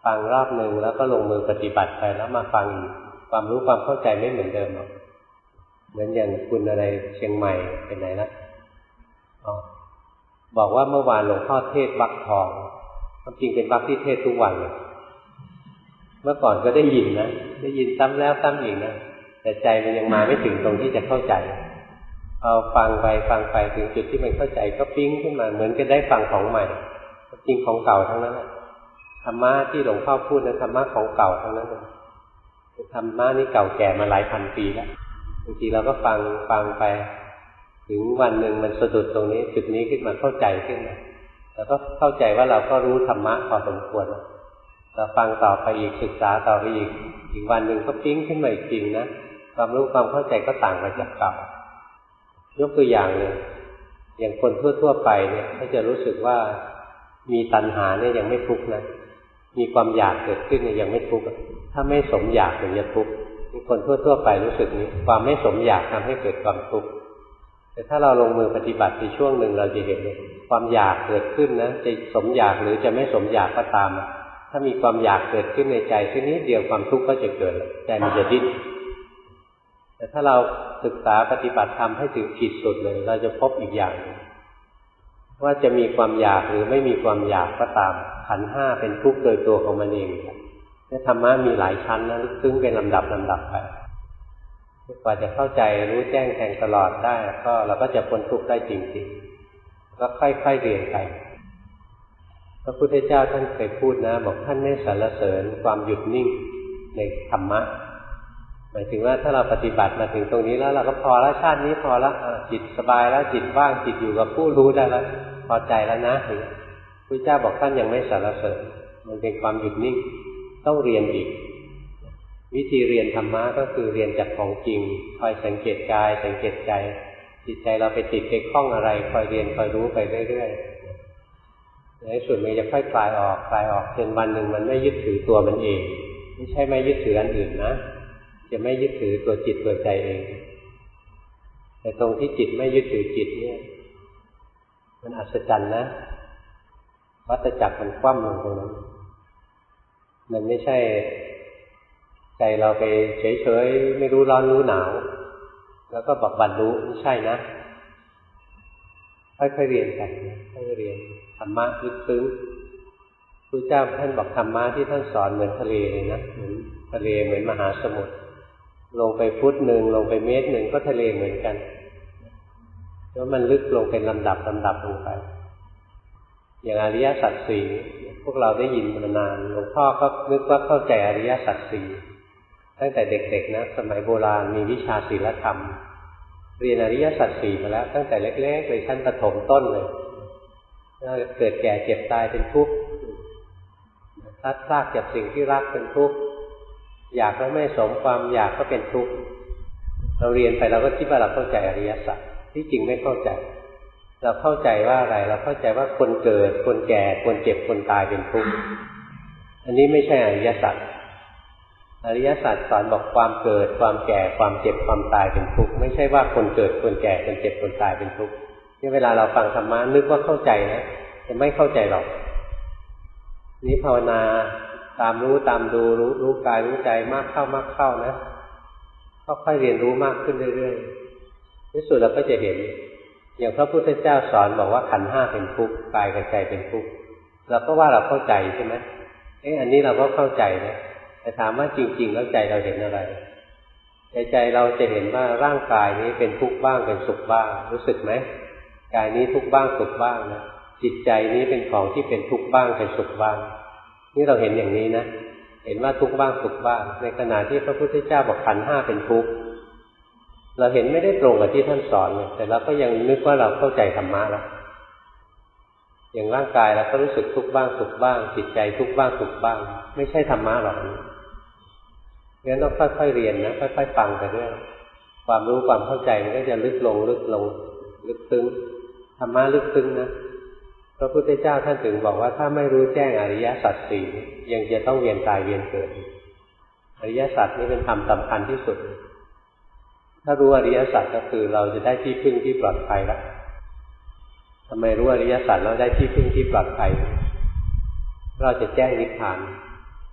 ฟังรอบหนึ่งแล้วก็ลงมือปฏิบัติไปแล้วมาฟังความรู้ความเข้าใจไม่เหมือนเดิมหรอกเหมือนอย่างคุณอะไรเชียงใหม่เป็นไหนนะอ๋อบอกว่าเมื่อวานหลวงพ่อเทศวรรคทองความจริงเป็นวรรคที่เทศทุกวันเลยเมื่อก่อนก็ได้ยินนะได้ยินซ้ำแล้วซ้ำอีกนะแต่ใจมันยังมาไม่ถึงตรงที่จะเข้าใจเอาฟังไปฟังไปถึงจุดที่มันเข้าใจก็ปิ๊งขึ้นมาเหมือนกับได้ฟังของใหม่จริงของเก่าทั้งนั้นแหละธรรมะที่หลวงพ่อพูดนั้นธรรมะของเก่าทั้งนั้นเลยธรรมะนี่เก่าแก่มาหลายพันปีแล้วบางทีเราก็ฟังฟังไปถึงวันหนึ่งมันสะดุดตรงนี้จุดนี้ขึ้นมาเข้าใจขึ้นมาแล้วก็เข้าใจว่าเราก็รู้ธรรมะพอสมควรเราฟังต่อไปอีกศึกษาต่อไปอีกอีกวันหนึ่งก็ปิ๊งขึ้นมาอีกจริงนะความรู้ความเข้าใจก็ต่างไปจากเก่ายกตัวอย่างเลยอย่างคนทั่วๆไปเนี่ยเขาจะรู้สึกว่ามีตัณหาเนี่ยยังไม่ทุกข์นะมีความอยากเกิดขึ้นเนี่ยยังไม่ทุกข์ถ้าไม่สมอยากถึงจะทุกข์มีคนทั่วๆไปรู้สึกนี้ความไม่สมอยากทำให้เกิดความทุกข์แต่ถ้าเราลงมือปฏิบัติในช่วงหนึ่งเราจะเห็นเลยความอยากเกิดขึ้นนะจะสมอยากหรือจะไม่สมอยากก็ตามถ้ามีความอยากเกิดขึ้นในใจทีนี้เดียวความทุกข์ก็จะเกิดใจมันจะดิ้นแต่ถ้าเราศึกษาปฏิบัติธรรมให้ถึงขีดสุดเลยเราจะพบอีกอย่างนึงว่าจะมีความอยากหรือไม่มีความอยากก็ตามขันธ์ห้าเป็นทุกข์โดยตัวของมันเองและธรรมะมีหลายชั้นนะลึกซึ้งเป็นลำดับลำดับไปกว่าจะเข้าใจรู้แจ้งแทงตลอดได้ก็เราก็จะพ้นทุกข์ได้จริงๆก็ค่อยๆเรียนไปพระพุทธเจ้าท่านเคยพูดนะบอกท่านไม่สรรเสริญความหยุดนิ่งในธรรมะหมายถึงว่าถ้าเราปฏิบัติมาถึงตรงนี้แล้วเราก็พอแล้วชาตินี้พอแล้วจิตสบายแล้วจิตว่างจิตอยู่กับผู้รู้ได้แล้วพอใจแล้วนะพระพุทธเจ้าบอกท่านยังไม่สรรเสริญมันเป็นความหยุดนิ่งต้องเรียนอีกวิธีเรียนธรรมะก็คือเรียนจากของจริงคอยสังเกตกายสังเกตใจจิตใจเราไปติดไปคล้องอะไรคอยเรียนคอยรู้ไปเรื่อยๆในส่วนมันจะค่อยคลายออกคลายออกจนวันหนึ่งมันไม่ยึดถือตัวมันเองไม่ใช่ไม่ยึดถืออันอื่นนะจะไม่ยึดถือตัวจิตตัวใจเองแต่ตรงที่จิตไม่ยึดถือจิตเนี่ยมันอัศจรรย์นะวัฏจักรมันคว่ำลงตรงนั้นมันไม่ใช่ใจเราไปเฉยๆไม่รู้ร้อนรู้หนาวแล้วก็บอกบรรลุไม่ใช่นะค่อยๆเรียนไปค่อยๆเรียนธรรมะลึกซึ้งพระเจ้าท่านบอกธรรมะที่ท่านสอนเหมือนทะเลเลยนะเหมือนทะเลเหมือนมหาสมุทรลงไปฟุตหนึ่งลงไปเมตรหนึ่งก็ทะเลเหมือนกันแล้วมันลึกลงเป็นลำดับลำดับลงไปอย่างอริยสัจสี่พวกเราได้ยินมานานหลวงพ่อก็นึกว่าเข้าใจอริยสัจสี่ตั้งแต่เด็กๆนะสมัยโบราณมีวิชาศีลธรรมเรียนอริยสัจสี่มาแล้วตั้งแต่เล็กๆเลยชั้นประถมต้นเลยเกิดแก่เจ็บตายเป็นทุกข์พลัดพรากจากสิ่งที่รักเป็นทุกข์อยากแล้วไม่สมความอยากก็เป็นทุกข์เราเรียนไปเราก็คิดว่าเราเข้าใจอริยสัจที่จริงไม่เข้าใจเราเข้าใจว่าอะไรเราเข้าใจว่าคนเกิดคนแก่คนเจ็บคนตายเป็นทุกข์อันนี้ไม่ใช่อริยสัจอริยสัจสอนบอกความเกิดความแก่ความเจ็บความตายเป็นทุกข์ไม่ใช่ว่าคนเกิดคนแก่คนเจ็บคนตายเป็นทุกข์นี่เวลาเราฟังธรรมะนึกว่าเข้าใจนะแต่ไม่เข้าใจหรอกนี้ภาวนาตามรู้ตามดูรู้รู้กายรู้ใจมากเข้ามากเข้านะค่อยๆเรียนรู้มากขึ้นเรื่อยๆที่สุดเราก็จะเห็นอย่างพระพุทธเจ้าสอนบอกว่าขันธ์ห้าเป็นทุกข์กายกับใจเป็นทุกข์เราก็ว่าเราเข้าใจใช่ไหมเอ๊ะอันนี้เราก็เข้าใจนะแต่ถามว่าจริงๆแล้วใจเราเห็นอะไรใจใจเราจะเห็นว่าร่างกายนี้เป็นทุกข์บ้างเป็นสุขบ้างรู้สึกไหมกายนี้ทุกข์บ้างสุขบ้างนะจิตใจนี้เป็นของที่เป็นทุกข์บ้างเป็นสุขบ้างนี่เราเห็นอย่างนี้นะเห็นว่าทุกข์บ้างสุขบ้างในขณะที่พระพุทธเจ้าบอกขันธ์ห้าเป็นทุกข์เราเห็นไม่ได้ตรงกับที่ท่านสอนเลยแต่เราก็ยังนึกว่าเราเข้าใจธรรมะแล้วอย่างร่างกายเราก็รู้สึกทุกข์บ้างสุขบ้างจิตใจทุกข์บ้างสุขบ้างไม่ใช่ธรรมะหรอกงั้นต้องค่อยๆเรียนนะค่อยๆฟังไปเรื่อยความรู้ความเข้าใจมันก็จะลึกลงลึกลงลึกซึ้งธรรมะลึกซึ้งนะพระพุทธเจ้าท่านถึงบอกว่าถ้าไม่รู้แจ้งอริยสัจสี่ยังจะต้องเวียนตายเวียนเกิดอริยสัจนี่เป็นธรรมสำคัญที่สุดถ้ารู้อริยสัจก็คือเราจะได้ที่พึ่งที่ปลอดภัยแล้วทำไมรู้อริยสัจเราได้ที่พึ่งที่ปลอดภัยเราจะแจ้งนิพพาน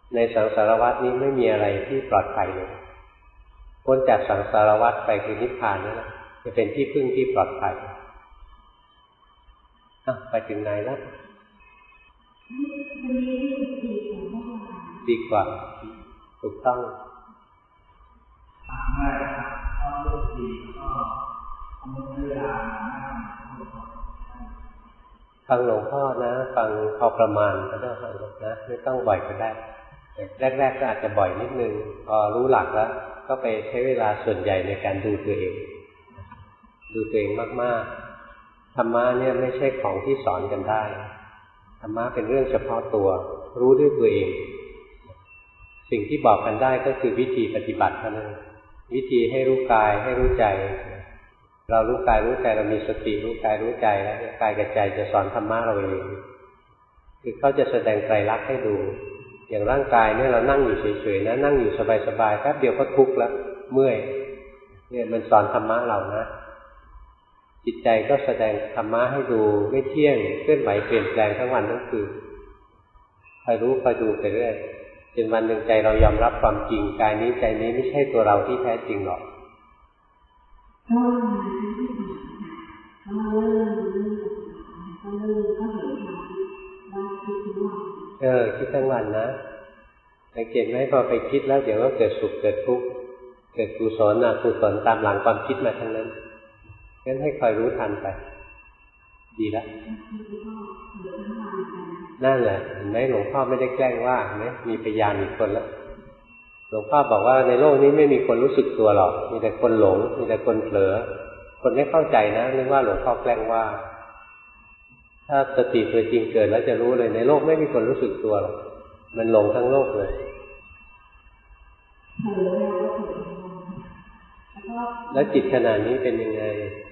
ในสังสารวัฏนี้ไม่มีอะไรที่ปลอดภัยเลยพ้นจากสังสารวัฏไปคือนิพพานนั่นแหละจะเป็นที่พึ่งที่ปลอดภัยอ่ะไปถึงไหนแล้วดีกว่าถูกต้องครั้งแรกครับก็เลือกดีก็ทำเวลาฟังหลวงพ่อนะฟังพอประมาณก็ได้นะไม่ต้องบ่อยก็ได้แต่แรกๆก็อาจจะบ่อยนิดนึงพอรู้หลักแล้วก็ไปใช้เวลาส่วนใหญ่ในการดูตัวเองดูตัวเองมากๆธรรมะเนี่ยไม่ใช่ของที่สอนกันได้ธรรมะเป็นเรื่องเฉพาะตัวรู้ด้วยตัวเองสิ่งที่บอกกันได้ก็คือวิธีปฏิบัติเท่านั้นวิธีให้รู้กายให้รู้ใจเรารู้กายรู้ใจเรามีสติรู้กายรู้ใจแล้วกายกับใจจะสอนธรรมะเราเองคือเขาจะแสดงไตรลักษณ์ให้ดูอย่างร่างกายเนี่ยเรานั่งอยู่เฉยๆนะนั่งอยู่สบายๆแป๊บเดียวก็ทุกข์แล้วเมื่อยเนี่ยมันสอนธรรมะเรานะจิตใจก็แสดงธรรมะให้ดูไม่เที่ยงเคลื่อนไหวเปลี่ยนแปลงทั้งวันทั้งคืนคอยรู้คอยดูไปเรื่อยจนวันหนึ่งใจเรายอมรับความจริงกายนี้ใจนี้ไม่ใช่ตัวเราที่แท้จริงหรอกก็มาที่ผ่านก็เริ่มเริ่มก็เห็นความคิดว่าคิดทุกวันเออคิดทั้งวันนะสังเกตไหมพอไปคิดแล้วเดี๋ยวก็เกิดสุขเกิดทุกข์เกิดกุศลอกุศลตามหลังความคิดมาทั้งนั้นงั้นให้คอยรู้ทันไปดีแล้วนั่นแหละเห็นไหมหลวงพ่อไม่ได้แกล้งว่าเห็นไหมมีพยานอีกคนแล้วหลวงพ่อบอกว่าในโลกนี้ไม่มีคนรู้สึกตัวหรอกมีแต่คนหลงมีแต่คนเผลอคนไม่เข้าใจนะนึกว่าหลวงพ่อแกล้งว่าถ้าสติตัวจริงเกิดแล้วจะรู้เลยในโลกไม่มีคนรู้สึกตัวหรอกมันหลงทั้งโลกเลยแล้วจิตขนาดนี้เป็นยังไง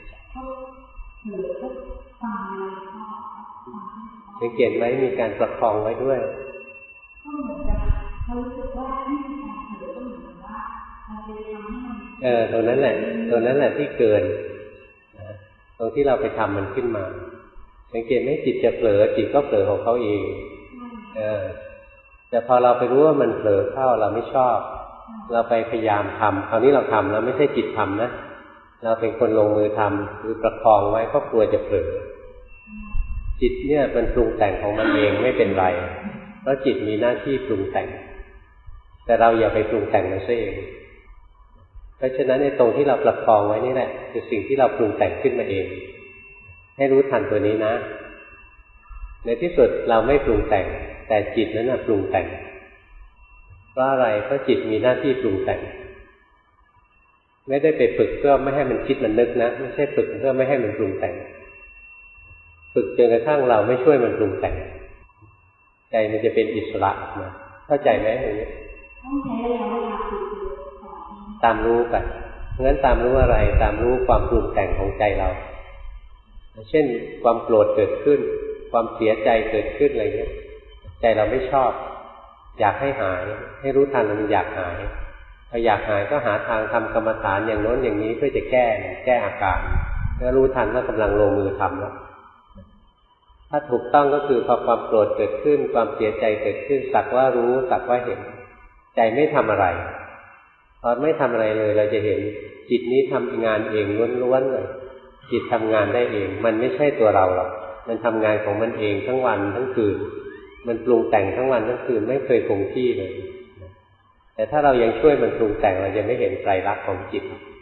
สังเกตไหมมีการประคองไว้ด้วยเออตรงนั้นแหละตรงนั้นแหละที่เกินตรงที่เราไปทำมันขึ้นมาสังเกตไหมจิตจะเผลอจิตก็เผลอของเขาเองเออแต่พอเราไปรู้ว่ามันเผลอเข้าเราไม่ชอบเราไปพยายามทำคราวนี้เราทำแล้วไม่ใช่จิตทำนะเราเป็นคนลงมือทำคือประคองไว้ก็กลัวจะเผลอจิตเนี่ยมันปรุงแต่งของมันเองไม่เป็นไรเพราะจิตมีหน้าที่ปรุงแต่งแต่เราอย่าไปปรุงแต่งมันซะเองเพราะฉะนั้นในตรงที่เราประคองไว้นี่แหละคือสิ่งที่เราปรุงแต่งขึ้นมาเองให้รู้ทันตัวนี้นะในที่สุดเราไม่ปรุงแต่งแต่จิตนั้นน่ะปรุงแต่งเพราะอะไรเพราะจิตมีหน้าที่ปรุงแต่งไม่ได้ไปฝึกเพื่อไม่ให้มันคิดมันนึกนะไม่ใช่ฝึกเพื่อไม่ให้มันปรุงแต่งฝึกจนกระทั่งเราไม่ช่วยมันปรุงแต่งใจมันจะเป็นอิสระนะเข้าใจไหมอย่างนี้ต้องใช้ระยะเวลาฝึกตามรู้กันงั้นตามรู้อะไรตามรู้ความปรุงแต่งของใจเราเช่นความโกรธเกิดขึ้นความเสียใจเกิดขึ้นอะไรเงี้ยใจเราไม่ชอบอยากให้หายให้รู้ทันมันอยากหายพออยากหายก็หาทางทำกรรมฐานอย่างโน้นอย่างนี้เพื่อจะแก้แก้อาการแล้วรู้ทันว่ากำลังลงมือทำแล้วถ้าถูกต้องก็คือพอความโกรธเกิดขึ้นความเสียใจเกิดขึ้นสักว่ารู้สักว่าเห็นใจไม่ทำอะไรพอไม่ทำอะไรเลยเราจะเห็นจิตนี้ทำงานเองล้วนๆเลยจิตทำงานได้เองมันไม่ใช่ตัวเราหรอกมันทำงานของมันเองทั้งวันทั้งคืนมันปรุงแต่งทั้งวันทั้งคืนไม่เคยคงที่เลยแต่ถ้าเรายังช่วยมันปรุงแต่งเราจะไม่เห็นไตรลักษณ์ของจิต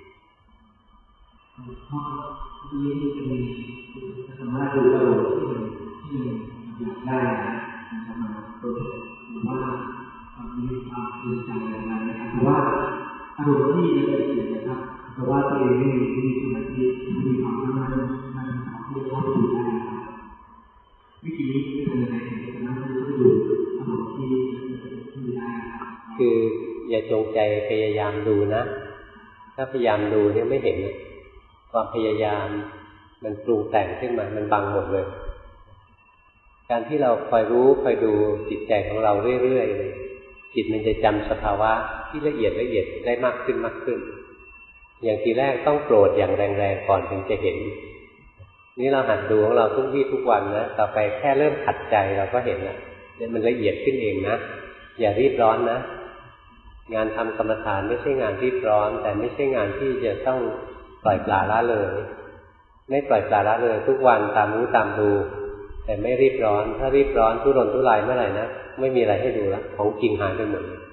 ที่เป็นสามารถดูอารมณ์ที่ที่อยากได้สามารถตัวหรือว่ามีความตื่นใจอะไรนะครับเพราะว่าอารมณ์ที่ละเอียดนะครับเพราะว่าตัวเองไม่มีที่มีสมาธิไม่มีความสามารถในการที่จะเข้าไปดูได้ครับวิธีนี้เป็นยังไงถึงจะสามารถดูอารมณ์ที่ที่ได้คืออย่าจงใจพยายามดูนะถ้าพยายามดูเนี่ยไม่เห็นความพยายามมันปรุงแต่งขึ้นมามันบังหมดเลยการที่เราคอยรู้คอยดูจิตใจของเราเรื่อยๆจิตมันจะจำสภาวะที่ละเอียดละเอียดได้มากขึ้นมากขึ้นอย่างทีแรกต้องโกรธอย่างแรงๆก่อนถึงจะเห็นนี่เราหัดดูของเราทุกวี่ทุกวันนะต่อไปแค่เริ่มขัดใจเราก็เห็นแล้วเนี่ยมันละเอียดขึ้นเองนะอย่ารีบร้อนนะงานทำกรรมฐานไม่ใช่งานรีบร้อนแต่ไม่ใช่งานที่จะต้องปล่อยปละละเลยไม่ปล่อยปละละเลยทุกวันตามรู้ตามดูแต่ไม่รีบร้อนถ้ารีบร้อนทุรนทุรายเมื่อไหร่นะไม่มีอะไรให้ดูแล้วของจริงหายไปหมดเลย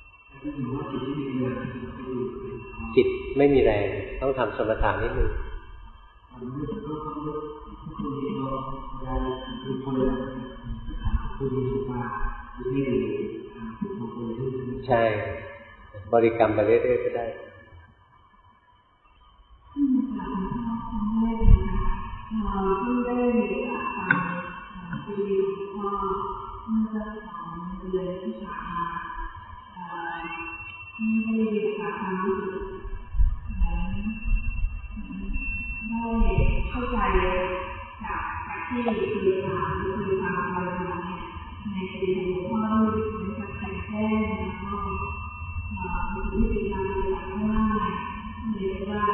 จิตไม่มีแรงต้องทำสมถะนิดนึงใช่บริกรรมไปเรื่อยๆก็ได้ที่มีการทำให้เราที่ได้มีโอกาสฟังซีดีก็เมื่อสักสองเดือนที่ผ่านมาที่ได้มีโอกาสฟังรู้สึกได้เข้าใจจากจากที่คือถามคือฟังเราเนี่ยในซีดีหลวงพ่อที่เหมือนกับแข่งแท้แล้วก็มีวิธีการปฏิบัติง่ายเรียกว่า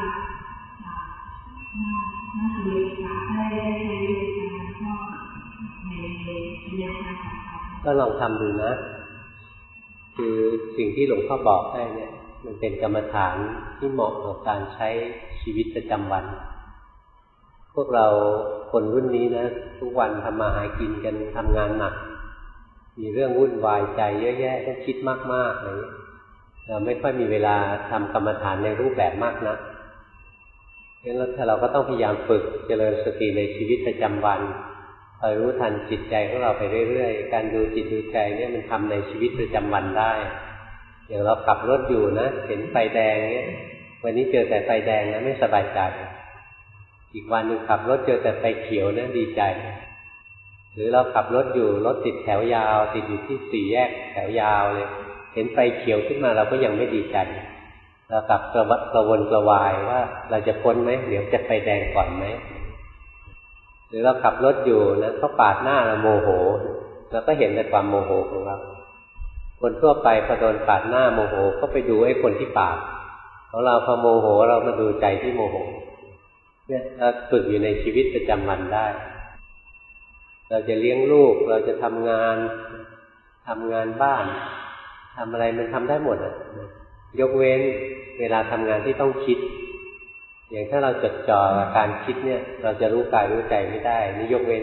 น่าจะมีโอกาสได้ได้ใช้วิธีการก็ในในแนวทางของก็ลองทำดูนะคือสิ่งที่หลวงพ่อบอกให้เนี่ยมันเป็นกรรมฐานที่เหมาะกับการใช้ชีวิตประจำวันพวกเราคนรุ่นนี้นะทุกวันทำมาหากินกันทำงานหนักมีเรื่องวุ่นวายใจเยอะแยะต้องคิดมากๆเลยเราไม่ค่อยมีเวลาทำกรรมฐานในรูปแบบมากนะเพราะฉะนั้นเราก็ต้องพยายามฝึกเจริญสติในชีวิตประจำวันคอยรู้ทันจิตใจของเราไปเรื่อยๆการดูจิตดูใจเนี่ยมันทำในชีวิตประจำวันได้อย่างเราขับรถอยู่นะเห็นไฟแดงเนี่ยวันนี้เจอแต่ไฟแดงนะไม่สบายใจอีกวันหนึ่งขับรถเจอแต่ไฟเขียวนะดีใจหรือเราขับรถอยู่รถติดแถวยาวติดอยู่ที่สี่แยกแถวยาวเลยเห็นไฟเขียวขึ้นมาเราก็ยังไม่ดีใจเรากลับกระวัดกระวนกระวายว่าเราจะพ้นไหมเดี๋ยวจะไฟแดงก่อนไหมหรือเราขับรถอยู่นะเขาปาดหน้าเราโมโหเราก็เห็นแต่ความโมโหของเราคนทั่วไปพอโดนปาดหน้าโมโหก็ไปดูไอ้คนที่ปาดของเราพอโมโหเรามาดูใจที่โมโหเนี่ยเราฝึกอยู่ในชีวิตประจำวันได้เราจะเลี้ยงลูกเราจะทำงานทำงานบ้านทำอะไรมันทำได้หมดอ่ะยกเว้นเวลาทำงานที่ต้องคิดอย่างถ้าเราจดจ่อกับการคิดเนี่ยเราจะรู้กายรู้ใจไม่ได้นี่ยกเว้น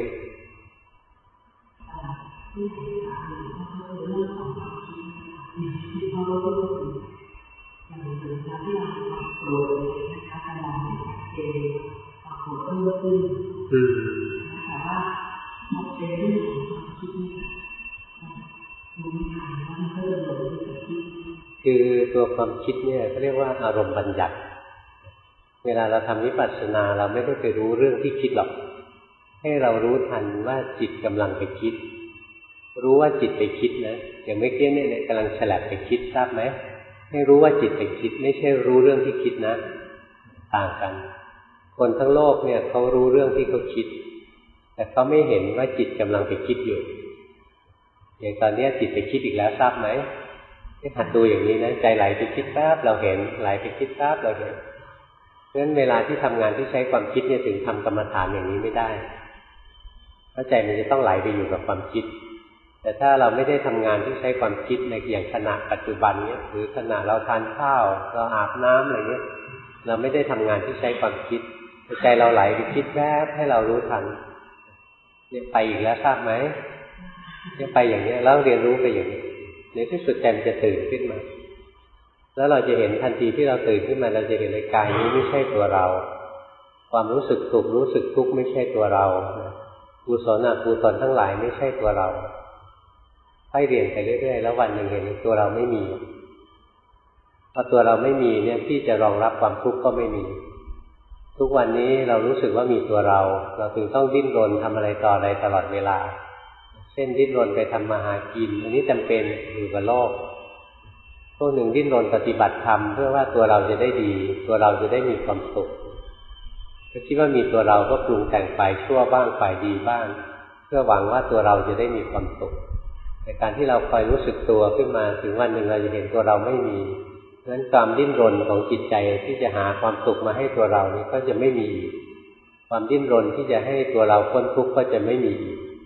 อืมแต่ว่าพอเป็นเรื่องของความคิดเนี่ยรู้ไม่ทันว่ามันก็จะหลงไปกับคิดคือตัวความคิดเนี่ยเขาเรียกว่าอารมณ์บัญญัติเวลาเราทำวิปัสสนาเราไม่ได้ไปรู้เรื่องที่คิดหรอกให้เรารู้ทันว่าจิตกำลังไปคิดรู้ว่าจิตไปคิดนะอย่างเมื่อกี้เนี่ยกำลังฉลับไปคิดทราบไหมให้รู้ว่าจิตไปคิดไม่ใช่รู้เรื่องที่คิดนะต่างกันคนทั้งโลกเนี่ยเขารู้เรื่องที่เขาคิดแต่เขาไม่เห็นว่าจิตกำลังไปคิดอยู่อย่างตอนนี้จิตไปคิดอีกแล้วทราบไหมให้หัดดูอย่างนี้นะใจไหลไปคิดแป๊บเราเห็นไหลไปคิดแป๊บเราเห็นเพราะฉะนั้นเวลาที่ทำงานที่ใช้ความคิดเนี่ยถึงทำกรรมฐานอย่างนี้ไม่ได้เพราะใจมันจะต้องไหลไปอยู่กับความคิดแต่ถ้าเราไม่ได้ทำงานที่ใช้ความคิดในอย่างขณะปัจจุบันเนี้ยหรือขณะเราทานข้าวเราอาบน้ำอะไรเงี้ยเราไม่ได้ทำงานที่ใช้ความคิดใจเราไหลไปคิดแวบให้เรารู้ทันเนี่ยไปอีกแล้วทราบไหมเนี่ยไปอย่างนี้แล้วเรียนรู้ไปอย่างนี้ในที่สุดใจมันจะตื่นขึ้นมาแล้วเราจะเห็นทันทีที่เราตื่นขึ้นมาเราจะเห็นในกายนี้ไม่ใช่ตัวเราความรู้สึกสุขรู้สึกทุกข์ไม่ใช่ตัวเรากุศลอกุศลทั้งหลายไม่ใช่ตัวเราให้เรียนไปเรื่อยๆแล้ววันหนึ่งเห็นตัวเราไม่มีพอตัวเราไม่มีเนี่ยที่จะรองรับความทุกข์ก็ไม่มีทุกวันนี้เรารู้สึกว่ามีตัวเราเราถึงต้องดิ้นรนทำอะไรต่ออะไรตลอดเวลาเช่นดิ้นรนไปทำมาหากินอันนี้จำเป็นอยู่กับโลกพวกหนึ่งดิ้นรนปฏิบัติธรรมเพื่อว่าตัวเราจะได้ดีตัวเราจะได้มีความสุขก็คิดว่ามีตัวเราก็ปรุงแต่งฝ่ายชั่วบ้างฝ่ายดีบ้างเพื่อหวังว่าตัวเราจะได้มีความสุขแต่การที่เราคอยรู้สึกตัวขึ้นมาถึงวันหนึ่งเราจะเห็นตัวเราไม่มีเพราะฉะนั้นความดิ้นรนของจิตใจที่จะหาความสุขมาให้ตัวเรานี้ก็จะไม่มีความดิ้นรนที่จะให้ตัวเราพ้นทุกข์ก็จะไม่มี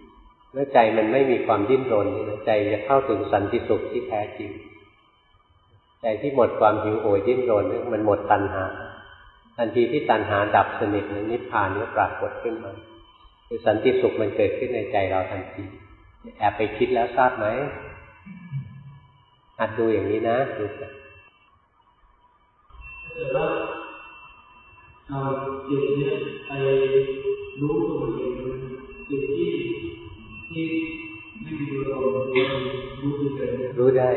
เมื่อใจมันไม่มีความดิ้นรนนี่นะใจจะเข้าถึงสันติสุขที่แท้จริงใจที่หมดความหิวโหยดิ้นรนนี่มันหมดตัณหาทันทีที่ตัณหาดับสนิทนิพพานก็ปรากฏขึ้นมาคือสันติสุขมันเกิดขึ้นในใจเราทันทีแอบไปคิดแล้วทราบไหมหัดดูอย่างนี้นะดูสิถ้าเกิดว่าเอาจิตเนี่ยไปรู้ตัวเองจิตที่ที่ไม่มีตัวตนรู้รู้เฉยรู้ได้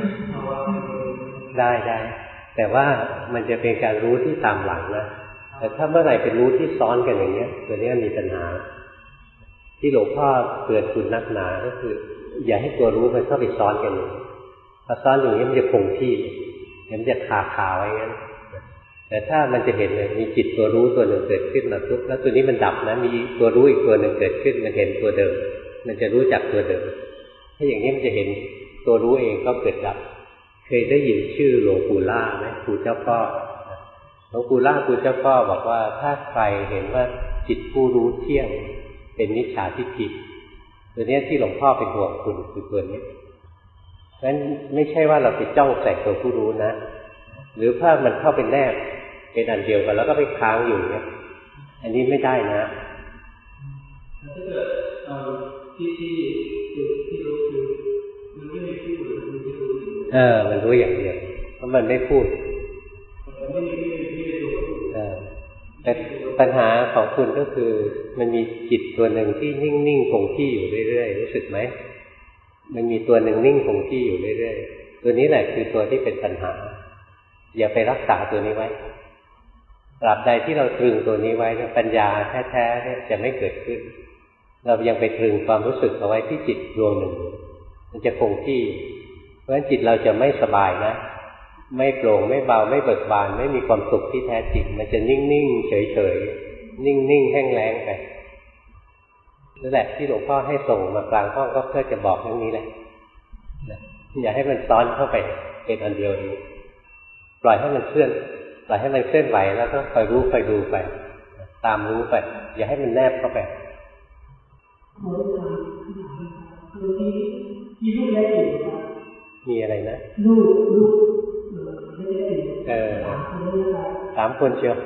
ได้ได้แต่ว่ามันจะเป็นการรู้ที่ตามหลังนะแต่ถ้าเมื่อไหร่เป็นรู้ที่ซ้อนกันอย่างเงี้ยตัวนี้มีปัญหาที่หลวงพ่อเตือนคุณนักหนาก็คืออย่าให้ตัวรู้มันเข้าไปซ้อนกันอย่างนี้พอซ้อนอย่างนี้มันจะคงที่มันจะคาคาไว้งั้นแต่ถ้ามันจะเห็นเลยมีจิตตัวรู้ตัวหนึ่งเกิดขึ้นมาปุ๊บแล้วตัวนี้มันดับนะมีตัวรู้อีกตัวหนึ่งเกิดขึ้นมันเห็นตัวเดิมมันจะรู้จักตัวเดิมถ้าอย่างนี้มันจะเห็นตัวรู้เองก็เกิดดับเคยได้ยินชื่อหลวงปู่ล่าไหมปู่เจ้าพ่อหลวงปู่ล่าปู่เจ้าพ่อบอกว่าถ้าใครเห็นว่าจิตผู้รู้เที่ยงเป็นมิจฉาทิฏฐิตัวนี้ที่หลวงพ่อเป็นห่วงคุณคือตัวนี้เพราะฉะนั้นไม่ใช่ว่าเราไปจ้องใส่ตัวผู้รู้นะหรือถ้ามันเข้าเป็นแนบเป็นอันเดียวกันแล้วก็ไปค้างอยู่เนี่ยอันนี้ไม่ได้นะถ้าเกิดที่ที่ที่รู้คือมันไม่ได้พูดหรือมันไม่รู้เออมันรู้อย่างเดียวเพราะมันไม่พูดไม่ได้ไม่ได้ไม่ได้รู้เออแต่ปัญหาของคุณก็คือมันมีจิตตัวหนึ่งที่นิ่งๆคงที่อยู่เรื่อยๆรู้สึกไหมมันมีตัวหนึ่งนิ่งคงที่อยู่เรื่อยๆตัวนี้แหละคือตัวที่เป็นปัญหาอย่าไปรักษาตัวนี้ไว้ตราบใดที่เราตรึงตัวนี้ไว้ปัญญาแท้ๆเนี่ยจะไม่เกิดขึ้นเรายังไปตรึงความรู้สึกเอาไว้ที่จิตดวงหนึ่งมันจะคงที่เพราะฉะนั้นจิตเราจะไม่สบายนะไม่โปร่งไม่เบาไม่เบิกบานไม่มีความสุขที่แท้จริงมันจะนิ่งๆเฉยๆนิ่งๆแห้งแล้งไปนั่นแหละที่หลวงพ่อให้ส่งมากลางห้องก็เพื่อจะบอกเรื่องนี้แหละอย่าให้มันซ้อนเข้าไปเป็นอันเดียวนี้ปล่อยให้มันเคลื่อนปล่อยให้มันเคลื่อนไหวแล้วก็คอยรู้คอยดูไปตามรู้ไปอย่าให้มันแนบเข้าไปมีอะไรนะลูกลูกเออสามคนเชียว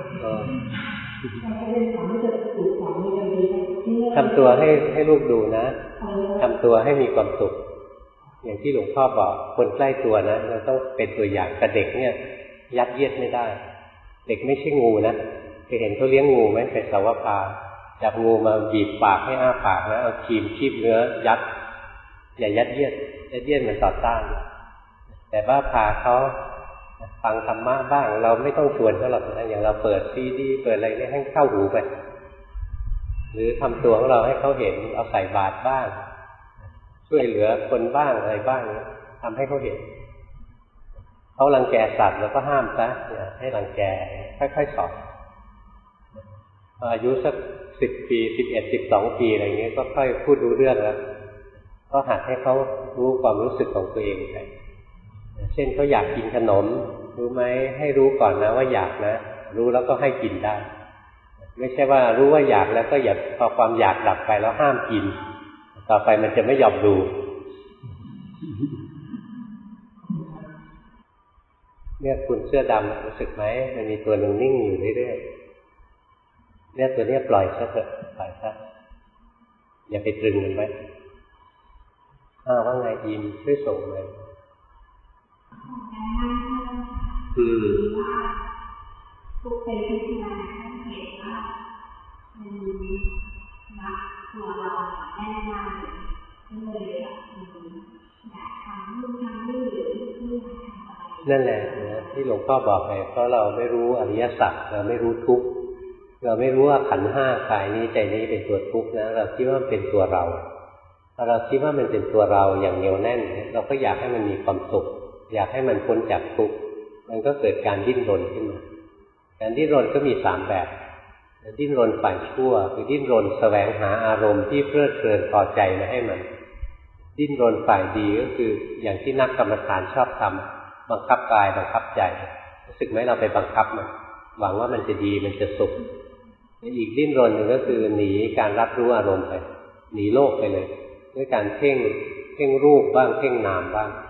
ทำตัวให้ให้ลูกดูนะทำตัวให้มีความสุขอย่างที่หลวงพ่อบอกคนใกล้ตัวนะเราต้องเป็นตัวอย่างกับเด็กเนี่ยยัดเยียดไม่ได้เด็กไม่ใช่งูนะเคยเห็นเขาเลี้ยงงูไหมเป็นสาวพาจับงูมาบีบปากให้อ้าปากนะเอาครีมคีบเนื้อยัดอย่ายัดเยียดยัดเยียดมันต่อต้านแต่ว่าพาเขาฟังธรรมะบ้างเราไม่ต้องชวนเขาหรอกนะอย่างเราเปิดซีดีเปิดอะไรเนี่ยให้เข้าหูไปหรือทำตัวของเราให้เขาเห็นเอาใส่บาตรบ้างช่วยเหลือคนบ้างอะไรบ้างทำให้เขาเห็นเขารังแกสัตว์แล้วก็ห้ามซะอย่าให้รังแกค่อยๆสอนอายุสักสิบปีสิบเอ็ดสิบสองปีอะไรเงี้ยก็ค่อยพูดรู้เรื่องแล้วก็หัดให้เขารู้ความรู้สึกของตัวเองไปเช่นเขาอยากกินขนมรู้ไหมให้รู้ก่อนนะว่าอยากนะรู้แล้วก็ให้กินได้ไม่ใช่ว่ารู้ว่าอยากแล้วก็อย่าพอความอยากดับไปแล้วห้ามกินต่อไปมันจะไม่ยอมดูเนี่ยคุณเสื้อดำรู้สึกไหมมันมีตัวหนึ่งนิ่งอยู่เรื่อยๆเนี่ยตัวนี้ปล่อยซะเถอะปล่อยซะอย่าไปตรึงมันไว้อ้าวว่าไงยิมช่วยส่งเลยคือทุกเป็นพิจารณาเห็นว่ามันนับตัวเราแน่นอนเลยอยากทำนู่นทำนี่หรือไม่อยากทำอะไรนั่นแหละนะที่หลวงพ่อบอกไงเพราะเราไม่รู้อริยสัจเราไม่รู้ทุกข์เราไม่รู้ว่าขันธ์ห้ากายนี้ใจนี้เป็นตัวทุกข์นะเราคิดว่าเป็นตัวเราถ้าเราคิดว่ามันเป็นตัวเราอย่างเหนียวแน่นเราก็อยากให้มันมีความสุขอยากให้มันพ้นจากทุกข์มันก็เกิดการดิ้นรนขึ้นมาการดิ้นรนก็มีสามแบบดิ้นรนฝ่ายชั่วคือดิ้นรนแสวงหาอารมณ์ที่เพลิดเพลินพอใจมาให้มันดิ้นรนฝ่ายดีก็คืออย่างที่นักกรรมฐานชอบทำบังคับกายบังคับใจรู้สึกไหมเราไปบังคับมันหวังว่ามันจะดีมันจะสุขอีกดิ้นรนหนึ่งก็คือหนีการรับรู้อารมณ์ไปหนีโลกไปเลยด้วยการเพ่งเพ่งรูปบ้างเพ่งนามบ้าง